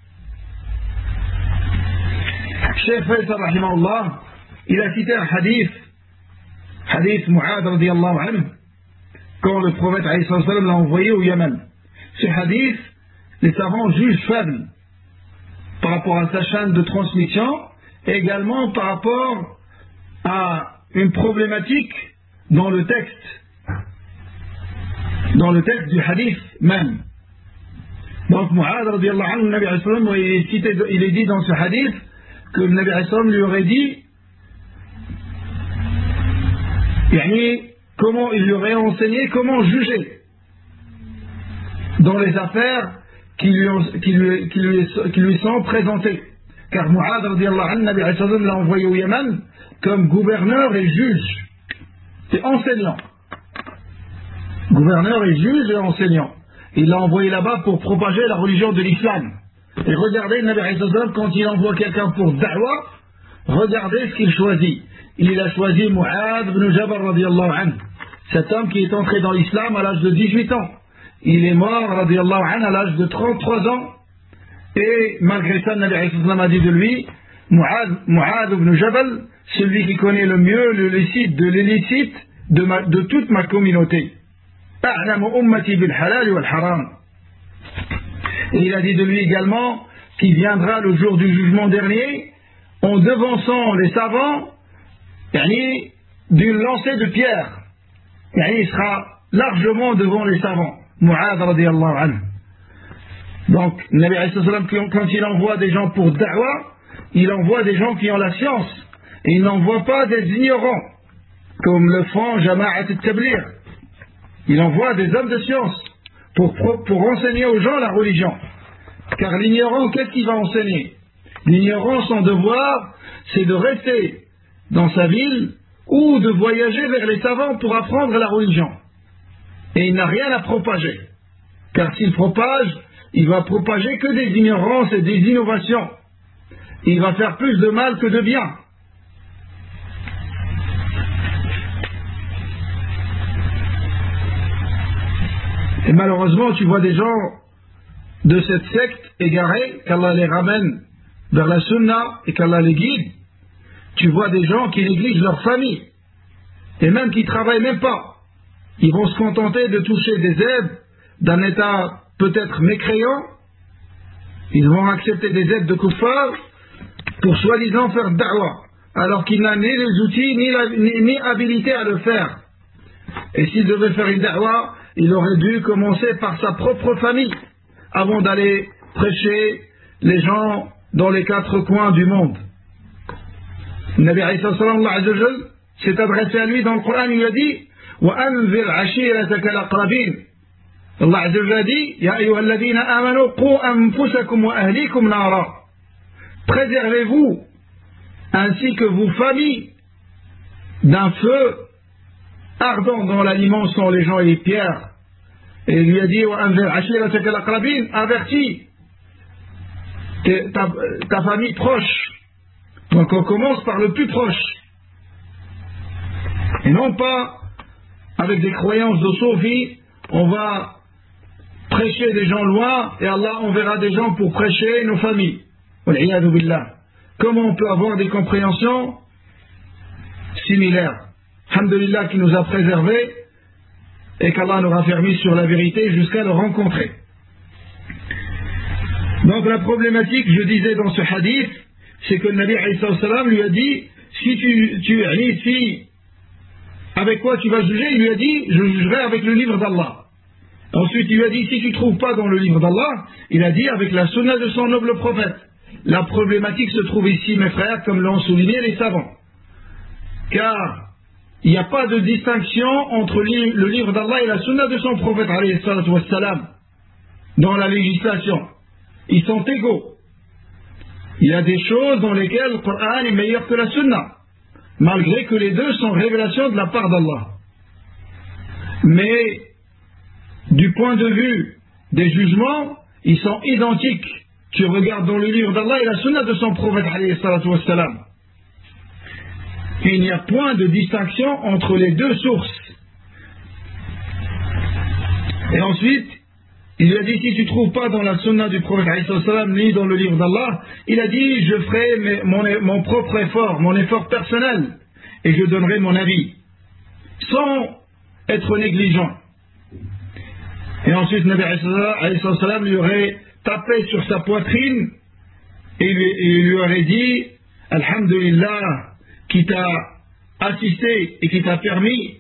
Cheikh Faisal rahimahullah, il a cité un hadith Mu'adh radiallahu anhu, quand le prophète alayhi sallam l'a envoyé au Yémen. Ce hadith, les savants jugent faible par rapport à sa chaîne de transmission et également par rapport à une problématique dans le texte du hadith même. Donc Mu'adh radiallahu anhu, le Nabi alayhi sallam, il est dit dans ce hadith que le Nabi alayhi sallam lui aurait dit comment il lui aurait enseigné comment juger dans les affaires qui lui sont présentées. Car Mu'adh radiallahu anhu, le Nabi alayhi sallam l'a envoyé au Yémen comme gouverneur et juge et enseignant. Gouverneur et juge et enseignant. Il l'a envoyé là-bas pour propager la religion de l'islam. Et regardez, le Nabi alayhi sallam, quand il envoie quelqu'un pour da'wa, regardez ce qu'il choisit. Il a choisi Mu'adh ibn Jabal radiallahu anhu, cet homme qui est entré dans l'islam à l'âge de 18 ans. Il est mort radiallahu anhu à l'âge de 33 ans. Et malgré ça, le Nabi alayhi sallam a dit de lui, Mu'adh ibn Jabal, celui qui connaît le mieux le licite de l'illicite de toute ma communauté. Et il a dit de lui également qu'il viendra le jour du jugement dernier en devançant les savants d'une lancée de pierre. Il sera largement devant les savants. Mu'adh radiallahu anhu. Donc, le Nabi alayhi sallam, quand il envoie des gens pour da'wa, il envoie des gens qui ont la science. Et il n'envoie pas des ignorants, comme le font Jama'at al-Tabligh. Il envoie des hommes de science pour enseigner aux gens la religion. Car l'ignorant, qu'est-ce qu'il va enseigner? L'ignorant, son devoir, c'est de rester dans sa ville ou de voyager vers les savants pour apprendre la religion. Et il n'a rien à propager. Car s'il propage, il va propager que des ignorances et des innovations. Il va faire plus de mal que de bien. Et malheureusement, tu vois des gens de cette secte égarés, qu'Allah les ramène vers la sunna et qu'Allah les guide. Tu vois des gens qui négligent leur famille et même qui ne travaillent même pas. Ils vont se contenter de toucher des aides d'un état peut-être mécréant. Ils vont accepter des aides de kuffar pour soi-disant faire da'wah, alors qu'il n'a ni les outils ni habilité à le faire. Et s'il devait faire une da'wah, il aurait dû commencer par sa propre famille avant d'aller prêcher les gens dans les quatre coins du monde. Le Nabi alayhi sallam s'est adressé à lui dans le Coran, il lui a dit وَأَنذِرْ عَشِيرَتَكَ الْأَقْرَبِينَ. Allah azza wa jalla dit يَا أَيُّهَا الَّذِينَ آمَنُوا قُوا أَنفُسَكُمْ وَأَهْلِيكُمْ نَارًا. Préservez-vous ainsi que vos familles d'un feu ardent dont l'aliment sont les gens et les pierres. Et il lui a dit وَأَنذِرْ عَشِيرَتَكَ الْأَقْرَبِينَ. Avertis ta famille proche. Donc on commence par le plus proche. Et non pas avec des croyances de sophie, on va prêcher des gens loin et Allah enverra des gens pour prêcher nos familles. Wal'iyadu billah. Comment on peut avoir des compréhensions similaires? Alhamdulillah qui nous a préservés et qu'Allah nous raffermit sur la vérité jusqu'à le rencontrer. Donc la problématique, je disais dans ce hadith, c'est que le Nabi alayhi salam lui a dit, si avec quoi tu vas juger? Il lui a dit, je jugerai avec le livre d'Allah. Ensuite il lui a dit, si tu ne trouves pas dans le livre d'Allah, il a dit avec la sunna de son noble prophète. La problématique se trouve ici, mes frères, comme l'ont souligné les savants. Car il n'y a pas de distinction entre le livre d'Allah et la sunna de son prophète alayhi salatu wassalam dans la législation. Ils sont égaux. Il y a des choses dans lesquelles le Coran est meilleur que la sunna, malgré que les deux sont révélations de la part d'Allah. Mais du point de vue des jugements, ils sont identiques. tu regardes dans le livre d'Allah et la sunna de son prophète alayhi salatu wassalam. Il n'y a point de distinction entre les deux sources. Et ensuite, il lui a dit, si tu ne trouves pas dans la sunna du prophète alayhi salatu wassalam, ni dans le livre d'Allah, il a dit, je ferai mon propre effort, mon effort personnel, et je donnerai mon avis, sans être négligent. Et ensuite, Nabi alayhi salatu lui aurait tapé sur sa poitrine et il lui aurait dit, Alhamdulillah, qui t'a assisté et qui t'a permis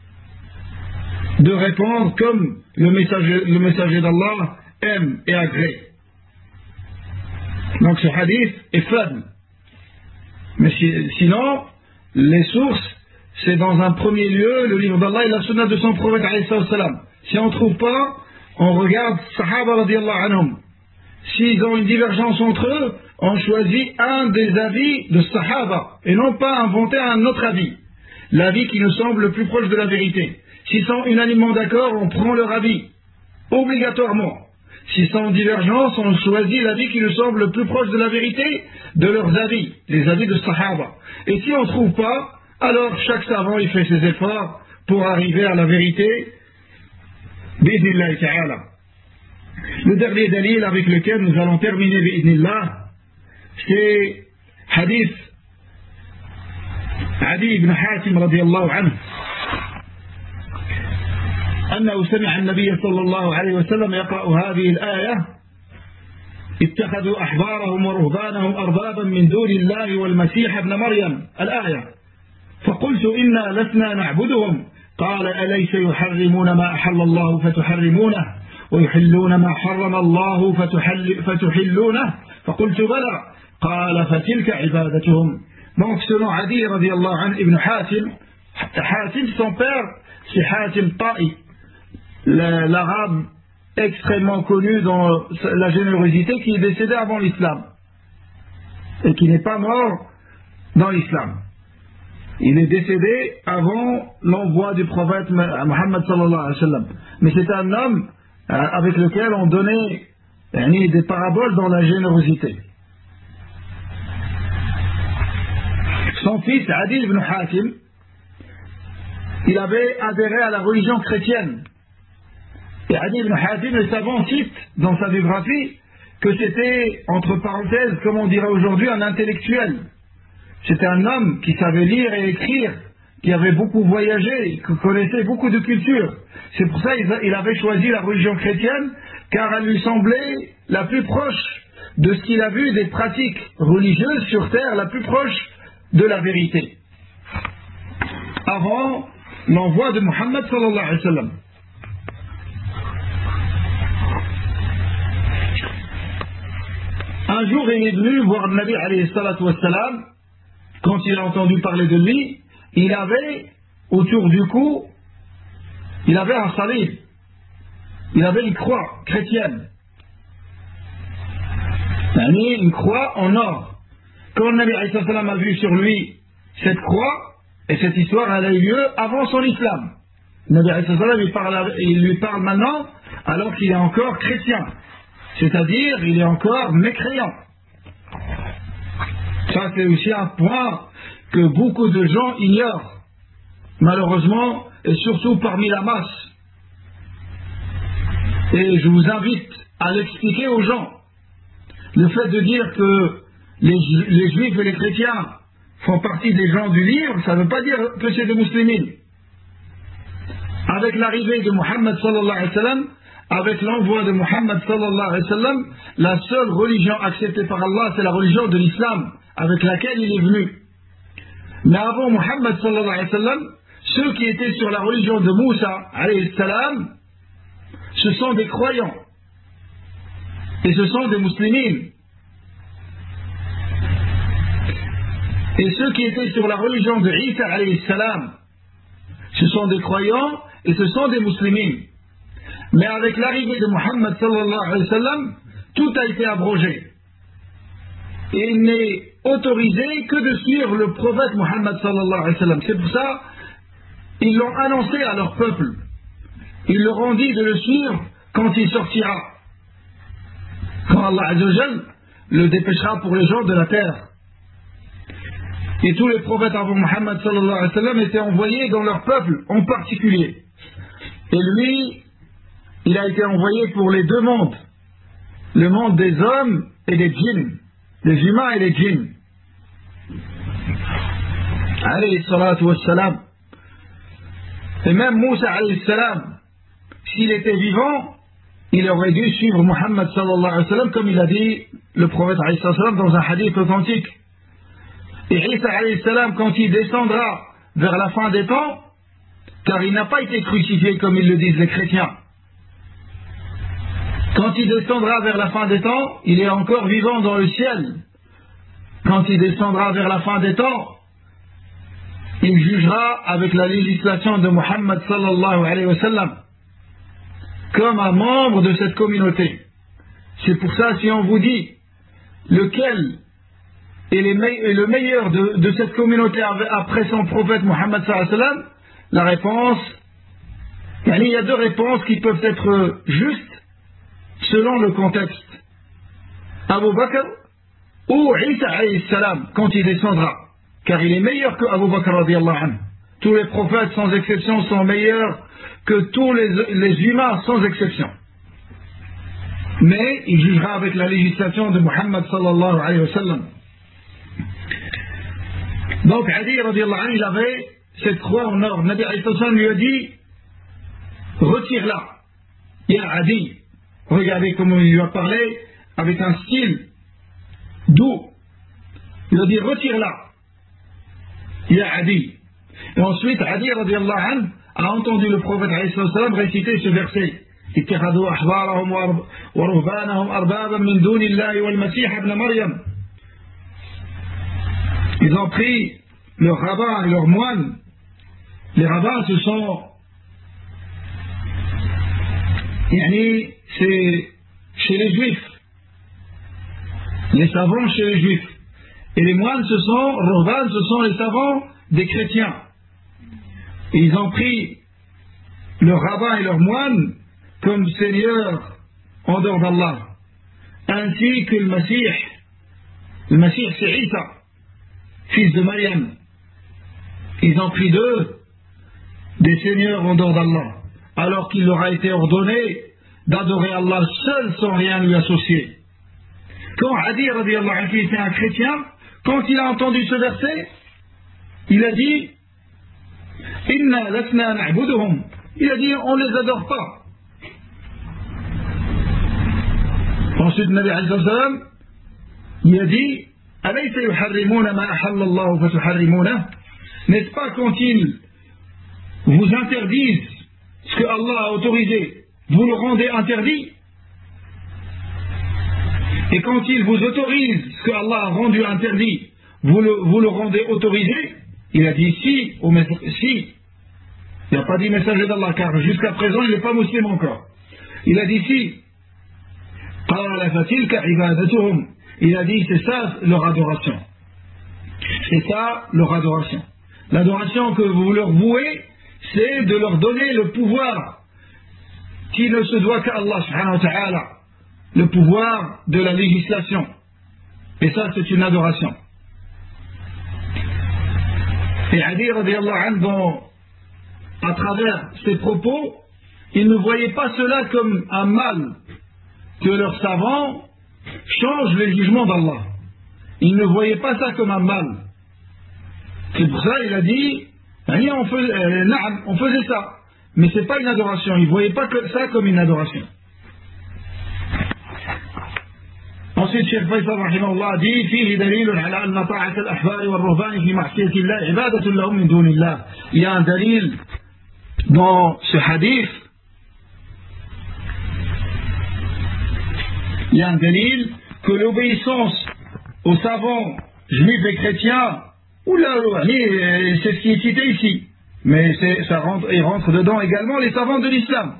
de répondre comme le messager d'Allah aime et agrée. Donc ce hadith est faible. Mais sinon, les sources, c'est dans un premier lieu le livre d'Allah et la sunna de son prophète alayhi salam. Si on ne trouve pas, on regarde Sahaba radiyallahu anhum. S'ils ont une divergence entre eux, on choisit un des avis de Sahaba et non pas inventer un autre avis. L'avis qui nous semble le plus proche de la vérité. S'ils sont unanimement d'accord, on prend leur avis, obligatoirement. S'ils sont en divergence, on choisit l'avis qui nous semble le plus proche de la vérité de leurs avis, les avis de Sahaba. Et si on ne trouve pas, alors chaque savant il fait ses efforts pour arriver à la vérité. Bi'idhnillah ta'ala. Le dernier dalil avec lequel nous allons terminer bi'idhnillah, c'est hadith Adi ibn Hatim radiyallahu anhu. أنه سمع النبي صلى الله عليه وسلم يقرأ هذه الآية اتخذوا أحبارهم ورهبانهم أربابا من دون الله والمسيح ابن مريم الآية فقلت إنا لسنا نعبدهم قال أليس يحرمون ما أحل الله فتحرمونه ويحلون ما حرم الله فتحلونه فقلت بلى قال فتلك عبادتهم. Donc selon Adi radiallahu anhu ibn Hatim, Hatim son père c'est Hatim Ta'i, l'arabe extrêmement connu dans la générosité qui est décédé avant l'islam et qui n'est pas mort dans l'islam. Il est décédé avant l'envoi du prophète Muhammad sallallahu alayhi wa sallam. Mais c'est un homme avec lequel on donnait des paraboles dans la générosité. Son fils Adi ibn Hatim, il avait adhéré à la religion chrétienne. Et Adi ibn Hatim, le savant, cite dans sa biographie que c'était, entre parenthèses, comme on dirait aujourd'hui, un intellectuel. C'était un homme qui savait lire et écrire, qui avait beaucoup voyagé, qui connaissait beaucoup de cultures. C'est pour ça qu'il avait choisi la religion chrétienne, car elle lui semblait la plus proche de ce qu'il a vu des pratiques religieuses sur terre, la plus proche de la vérité. Avant l'envoi de Muhammad sallallahu alayhi wa sallam. Un jour, il est venu voir le Nabi alayhi salatu wassalam. Quand il a entendu parler de lui, il avait autour du cou, il avait un salib, il avait une croix chrétienne, une croix en or. Quand le Nabi alayhi salatu wassalam a vu sur lui cette croix, et cette histoire elle a eu lieu avant son islam. Le Nabi alayhi salatu wassalam il lui parle maintenant alors qu'il est encore chrétien, c'est-à-dire il est encore mécréant. Ça c'est aussi un point que beaucoup de gens ignorent, malheureusement, et surtout parmi la masse. Et je vous invite à l'expliquer aux gens. Le fait de dire que les juifs et les chrétiens font partie des gens du livre, ça ne veut pas dire que c'est des musulmans. Avec l'arrivée de Muhammad sallallahu alayhi wa sallam, avec l'envoi de Muhammad sallallahu alayhi wa sallam, la seule religion acceptée par Allah, c'est la religion de l'islam, avec laquelle il est venu. Mais avant Muhammad sallallahu alayhi wa sallam, ceux qui étaient sur la religion de Moussa alayhi salam, ce sont des croyants. Et ce sont des musulmans. Et ceux qui étaient sur la religion de Isa alayhi salam, ce sont des croyants et ce sont des musulmans. Mais avec l'arrivée de Muhammad sallallahu alayhi wa sallam, tout a été abrogé. Et il n'est autorisé que de suivre le prophète Muhammad sallallahu alayhi wa sallam. C'est pour ça ils l'ont annoncé à leur peuple. Ils leur ont dit de le suivre quand il sortira. quand Allah Azzawajal le dépêchera pour les gens de la terre. Et tous les prophètes avant Muhammad sallallahu alayhi wa sallam étaient envoyés dans leur peuple en particulier. Et lui, il a été envoyé pour les deux mondes, le monde des hommes et des djinns, des humains et des djinns. Alayhi salatu wassalam. Et même Moussa alayhi salam, s'il était vivant, il aurait dû suivre Muhammad sallallahu alayhi wa sallam, comme il a dit le prophète alayhi salam dans un hadith authentique. Et Isa alayhi salam, quand il descendra vers la fin des temps, car il n'a pas été crucifié comme ils le disent les chrétiens, quand il descendra vers la fin des temps, il est encore vivant dans le ciel. Quand il descendra vers la fin des temps, il jugera avec la législation de Muhammad sallallahu alayhi wa sallam, comme un membre de cette communauté. C'est pour ça, si on vous dit lequel est le meilleur de cette communauté après son prophète Muhammad sallallahu alayhi wa sallam, la réponse, il y a deux réponses qui peuvent être justes selon le contexte. Abu Bakr ou Isa alayhi salam quand il descendra, car il est meilleur que Abu Bakr radiyallahu anhu. Tous les prophètes sans exception sont meilleurs que tous les humains sans exception. Mais il jugera avec la législation de Muhammad sallallahu alayhi wa sallam. Donc Adi radiyallahu anhu, il avait cette croix en or. Nabi alayhi sallam lui a dit, retire-la, ya Adi. Regardez comment il lui a parlé avec un style doux. Il a dit, retire-la, ya Adi. Et ensuite Adi radiyallahu anhu a entendu le prophète alayhi sallam réciter ce verset. اتخذوا أحبارهم ورهبانهم أربابا من دون الله والمسيح ابن مريم. Ils ont pris leurs rabbins et leurs moines. Les rabbins, ce sont, c'est chez les juifs, les savants chez les juifs. Et les moines, ce sont les savants des chrétiens. Et ils ont pris leurs rabbins et leurs moines comme seigneurs en dehors d'Allah, ainsi que le Messie. Le Messie, c'est Isa, fils de Maryam. Ils ont pris d'eux des seigneurs en dehors d'Allah, alors qu'il leur a été ordonné d'adorer Allah seul sans rien lui associer. Quand Adi radiyallahu anhu était un chrétien, quand il a entendu ce verset, il a dit Inna lasna na'buduhum. Il a dit on ne les adore pas. Ensuite, Nabi alayhi salam, il a dit Alaysa yuharrimuna ma ahalla Allah fatuharrimuna. N'est-ce pas quand ils vous interdisent ce que Allah a autorisé, vous le rendez interdit? Et quand ils vous autorisent ce que Allah a rendu interdit, vous le rendez autorisé? Il a dit si, si. Il n'a pas dit messager d'Allah, car jusqu'à présent il n'est pas musulman encore. Il a dit si. Il a dit c'est ça leur adoration. C'est ça leur adoration. L'adoration que vous leur vouez, c'est de leur donner le pouvoir qui ne se doit qu'à Allah subhanahu wa ta'ala, le pouvoir de la législation. Et ça, c'est une adoration. Et Ali radiyallahu anhu, à travers ses propos, il ne voyait pas cela comme un mal, que leurs savants changent les jugements d'Allah. Il ne voyait pas ça comme un mal. C'est pour ça qu'il a dit on faisait ça, mais ce n'est pas une adoration. Il ne voyait pas ça comme une adoration. Ensuite, Cheikh Faisal rahimahullah dit فيه دليل على أن طاعة الأحبار والرهبان في معصية الله عبادة لهم من دون الله. Il y a un dalil dans ce hadith. Il y a un dalil que l'obéissance aux savants juifs et chrétiens, c'est ce qui est cité ici, mais il rentre dedans également les savants de l'islam.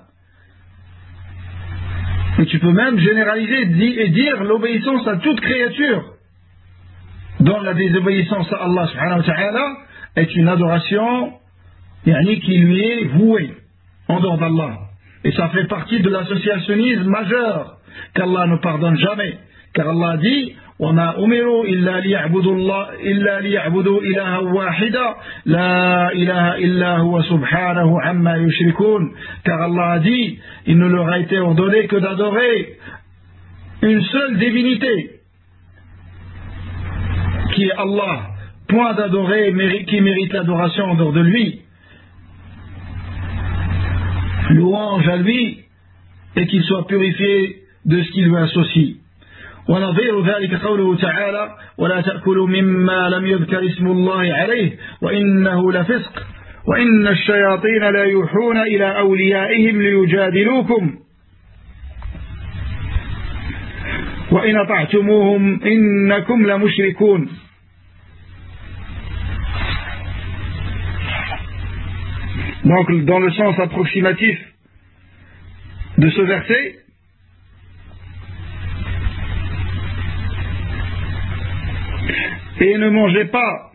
Et tu peux même généraliser et dire l'obéissance à toute créature, dont la désobéissance à Allah subhanahu wa ta'ala est une adoration qui lui est vouée en dehors d'Allah. Et ça fait partie de l'associationnisme majeur qu'Allah ne pardonne jamais. Car Allah dit وَمَا أُمِرُوا إِلَّا لِيَعْبُدُوا إِلَهًا وَاحِدًا لَا إِلَهَ إِلَّا هُوَ سُبْحَانَهُ عَمَّا يُشْرِكُونَ. Car Allah a dit, il ne leur a été ordonné que d'adorer une seule divinité, qui est Allah, point d'adorer qui mérite l'adoration en dehors de lui. Louange à lui, et qu'il soit purifié de ce qui lui associe. ونظير ذلك قوله تعالى ولا تأكلوا مما لم يذكر اسم الله عليه وإنه لفسق وإن الشياطين لا يوحون إلى أوليائهم ليجادلوكم وإن أطعتموهم إنكم لمشركون. Donc dans le sens approximatif de ce verset, et ne mangez pas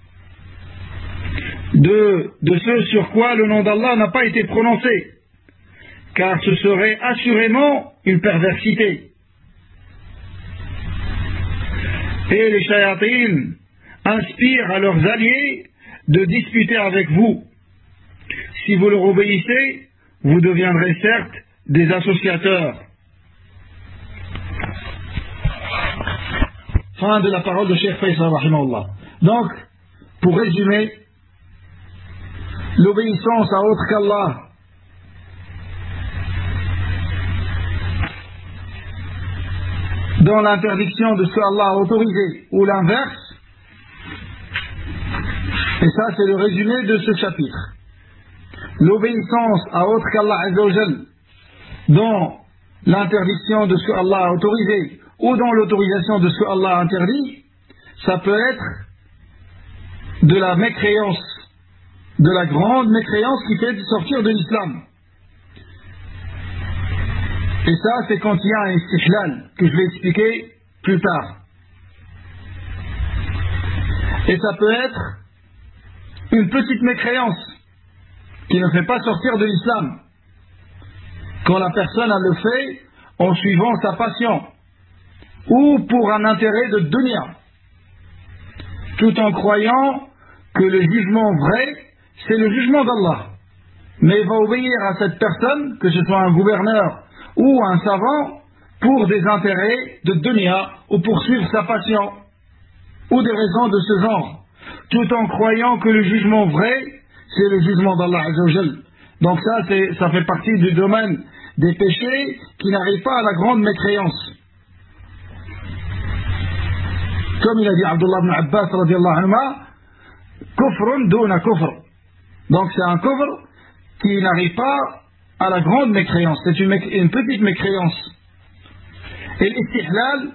de ce sur quoi le nom d'Allah n'a pas été prononcé, car ce serait assurément une perversité. Et les shayatines inspirent à leurs alliés de disputer avec vous. Si vous leur obéissez, vous deviendrez certes des associateurs. Fin de la parole de Cheikh Faisal rahimahullah. Donc, pour résumer, l'obéissance à autre qu'Allah dans l'interdiction de ce qu'Allah a autorisé, ou l'inverse, et ça c'est le résumé de ce chapitre. L'obéissance à autre qu'Allah Azza wa Jal dans l'interdiction de ce qu'Allah a autorisé, ou dans l'autorisation de ce qu'Allah a interdit, ça peut être de la mécréance, de la grande mécréance qui fait sortir de l'islam. Et ça, c'est quand il y a un istihlal, que je vais expliquer plus tard. Et ça peut être une petite mécréance qui ne fait pas sortir de l'islam, quand la personne elle le fait en suivant sa passion, ou pour un intérêt de dunya, tout en croyant que le jugement vrai, c'est le jugement d'Allah. Mais il va obéir à cette personne, que ce soit un gouverneur ou un savant, pour des intérêts de dunya, ou pour suivre sa passion, ou des raisons de ce genre, tout en croyant que le jugement vrai, c'est le jugement d'Allah Azza wa Jal. Donc ça fait partie du domaine des péchés qui n'arrivent pas à la grande mécréance. Comme il a dit Abdullah ibn Abbas radiyallahu anhuma, kufrun duna kufr. Donc c'est un kufr qui n'arrive pas à la grande mécréance, c'est une petite mécréance. Et l'istihlal,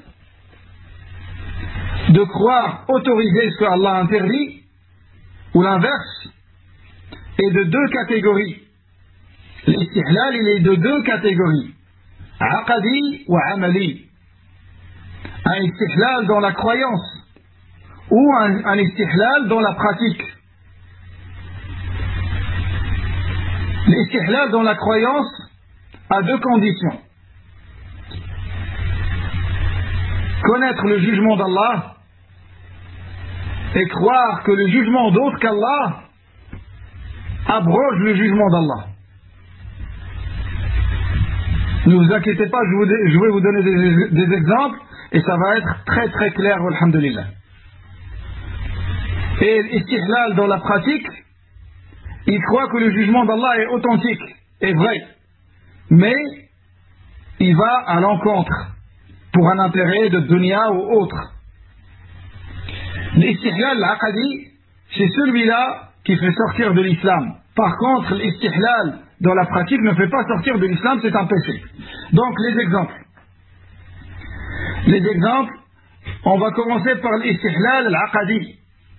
de croire autoriser ce que Allah interdit, ou l'inverse, est de deux catégories. L'istihlal, il est de deux catégories, aqadi ou amali. Un istihlal dans la croyance, ou un istihlal dans la pratique. L'istihlal dans la croyance a deux conditions. Connaître le jugement d'Allah et croire que le jugement d'autre qu'Allah abroge le jugement d'Allah. Ne vous inquiétez pas, je vais vous donner des exemples et ça va être très très clair, alhamdulillah. Et l'istihlal dans la pratique, il croit que le jugement d'Allah est authentique, est vrai, mais il va à l'encontre pour un intérêt de dunya ou autre. L'istihlal, l'aqadi, c'est celui-là qui fait sortir de l'islam. Par contre, l'istihlal dans la pratique ne fait pas sortir de l'islam, c'est un péché. Donc les exemples. Les exemples, on va commencer par l'istihlal l'aqadi.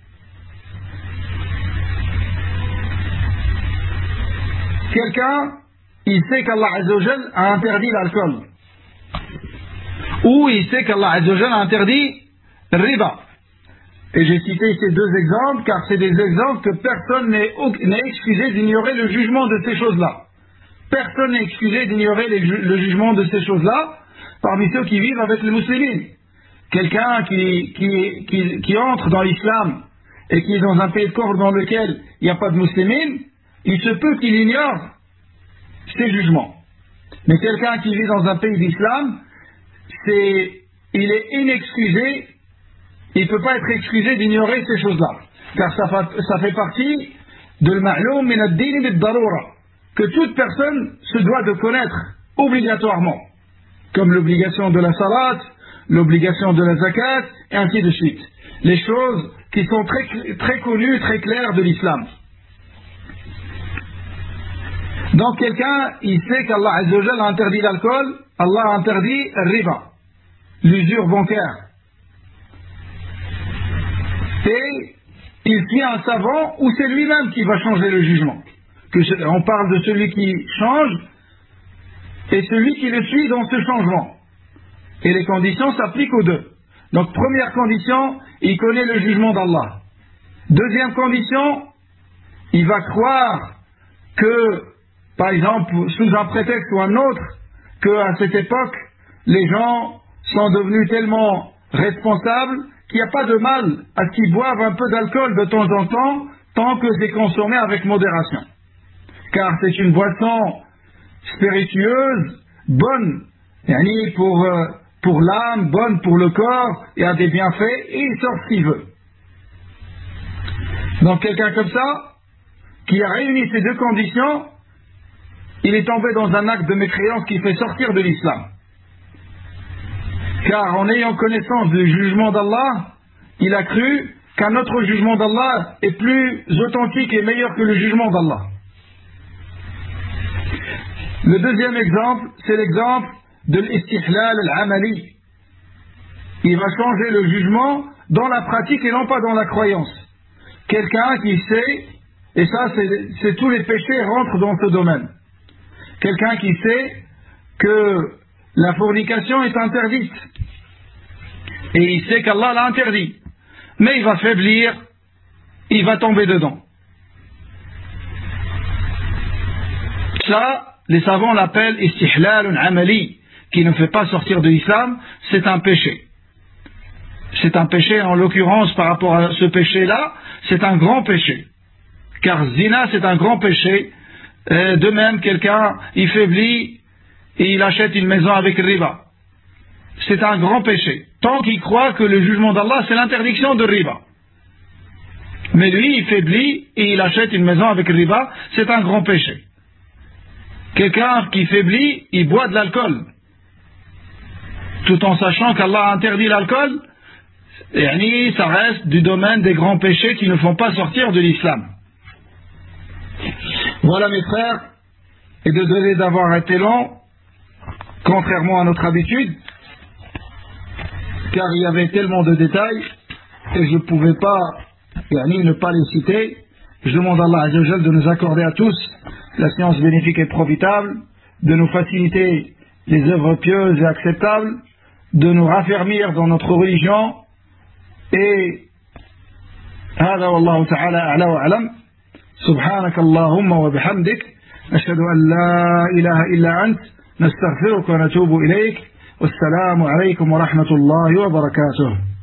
Quelqu'un, il sait qu'Allah Azza wa Jal a interdit l'alcool. Ou il sait qu'Allah Azza wa Jal a interdit le riba. Et j'ai cité ces deux exemples car c'est des exemples que personne n'est excusé d'ignorer le jugement de ces choses-là. Personne n'est excusé d'ignorer le jugement de ces choses-là parmi ceux qui vivent avec les musulmans. Quelqu'un qui entre dans l'islam et qui est dans un pays de corps dans lequel il n'y a pas de musulmans, il se peut qu'il ignore ces jugements. Mais quelqu'un qui vit dans un pays d'islam, il est inexcusé, il ne peut pas être excusé d'ignorer ces choses-là. Car ça fait partie de l'ma'loum min ad-din bid-darura, que toute personne se doit de connaître obligatoirement, comme l'obligation de la salat, l'obligation de la zakat, et ainsi de suite. Les choses qui sont très, très connues, très claires de l'islam. Donc quelqu'un, il sait qu'Allah Azza wa Jalla a interdit l'alcool, Allah a interdit le riba, l'usure bancaire. Et il suit un savant ou c'est lui-même qui va changer le jugement. On parle de celui qui change et celui qui le suit dans ce changement. Et les conditions s'appliquent aux deux. Donc première condition, il connaît le jugement d'Allah. Deuxième condition, il va croire que, par exemple, sous un prétexte ou un autre, qu'à cette époque, les gens sont devenus tellement responsables qu'il n'y a pas de mal à ce qu'ils boivent un peu d'alcool de temps en temps, tant que c'est consommé avec modération. Car c'est une boisson spiritueuse, bonne, pour l'âme, bonne pour le corps, et a des bienfaits, et il sort ce qu'il veut. Donc quelqu'un comme ça, qui a réuni ces deux conditions, il est tombé dans un acte de mécréance qui fait sortir de l'islam. Car en ayant connaissance du jugement d'Allah, il a cru qu'un autre jugement d'Allah est plus authentique et meilleur que le jugement d'Allah. Le deuxième exemple, c'est l'exemple de l'istihlal al-amali. Il va changer le jugement dans la pratique et non pas dans la croyance. Quelqu'un qui sait, et ça c'est tous les péchés rentrent dans ce domaine. Quelqu'un qui sait que la fornication est interdite. Et il sait qu'Allah l'a interdit. Mais il va faiblir, il va tomber dedans. Ça, les savants l'appellent istihlalun amali, qui ne fait pas sortir de l'islam, c'est un péché. C'est un péché, en l'occurrence, par rapport à ce péché-là, c'est un grand péché. Car zina, c'est un grand péché. De même, quelqu'un, il faiblit et il achète une maison avec riba. C'est un grand péché. Tant qu'il croit que le jugement d'Allah, c'est l'interdiction de riba. Mais lui, il faiblit et il achète une maison avec riba, c'est un grand péché. Quelqu'un qui faiblit, il boit de l'alcool. Tout en sachant qu'Allah a interdit l'alcool, et ça reste du domaine des grands péchés qui ne font pas sortir de l'islam. Voilà mes frères, et désolé d'avoir été long, contrairement à notre habitude, car il y avait tellement de détails, et je ne pouvais pas ne pas les citer. Je demande à Allah Azza wa Jal de nous accorder à tous la science bénéfique et profitable, de nous faciliter les œuvres pieuses et acceptables, de nous raffermir dans notre religion, et هذا والله تعالى أعلى وأعلم. سبحانك اللهم وبحمدك أشهد أن لا إله إلا أنت نستغفرك ونتوب إليك والسلام عليكم ورحمة الله وبركاته.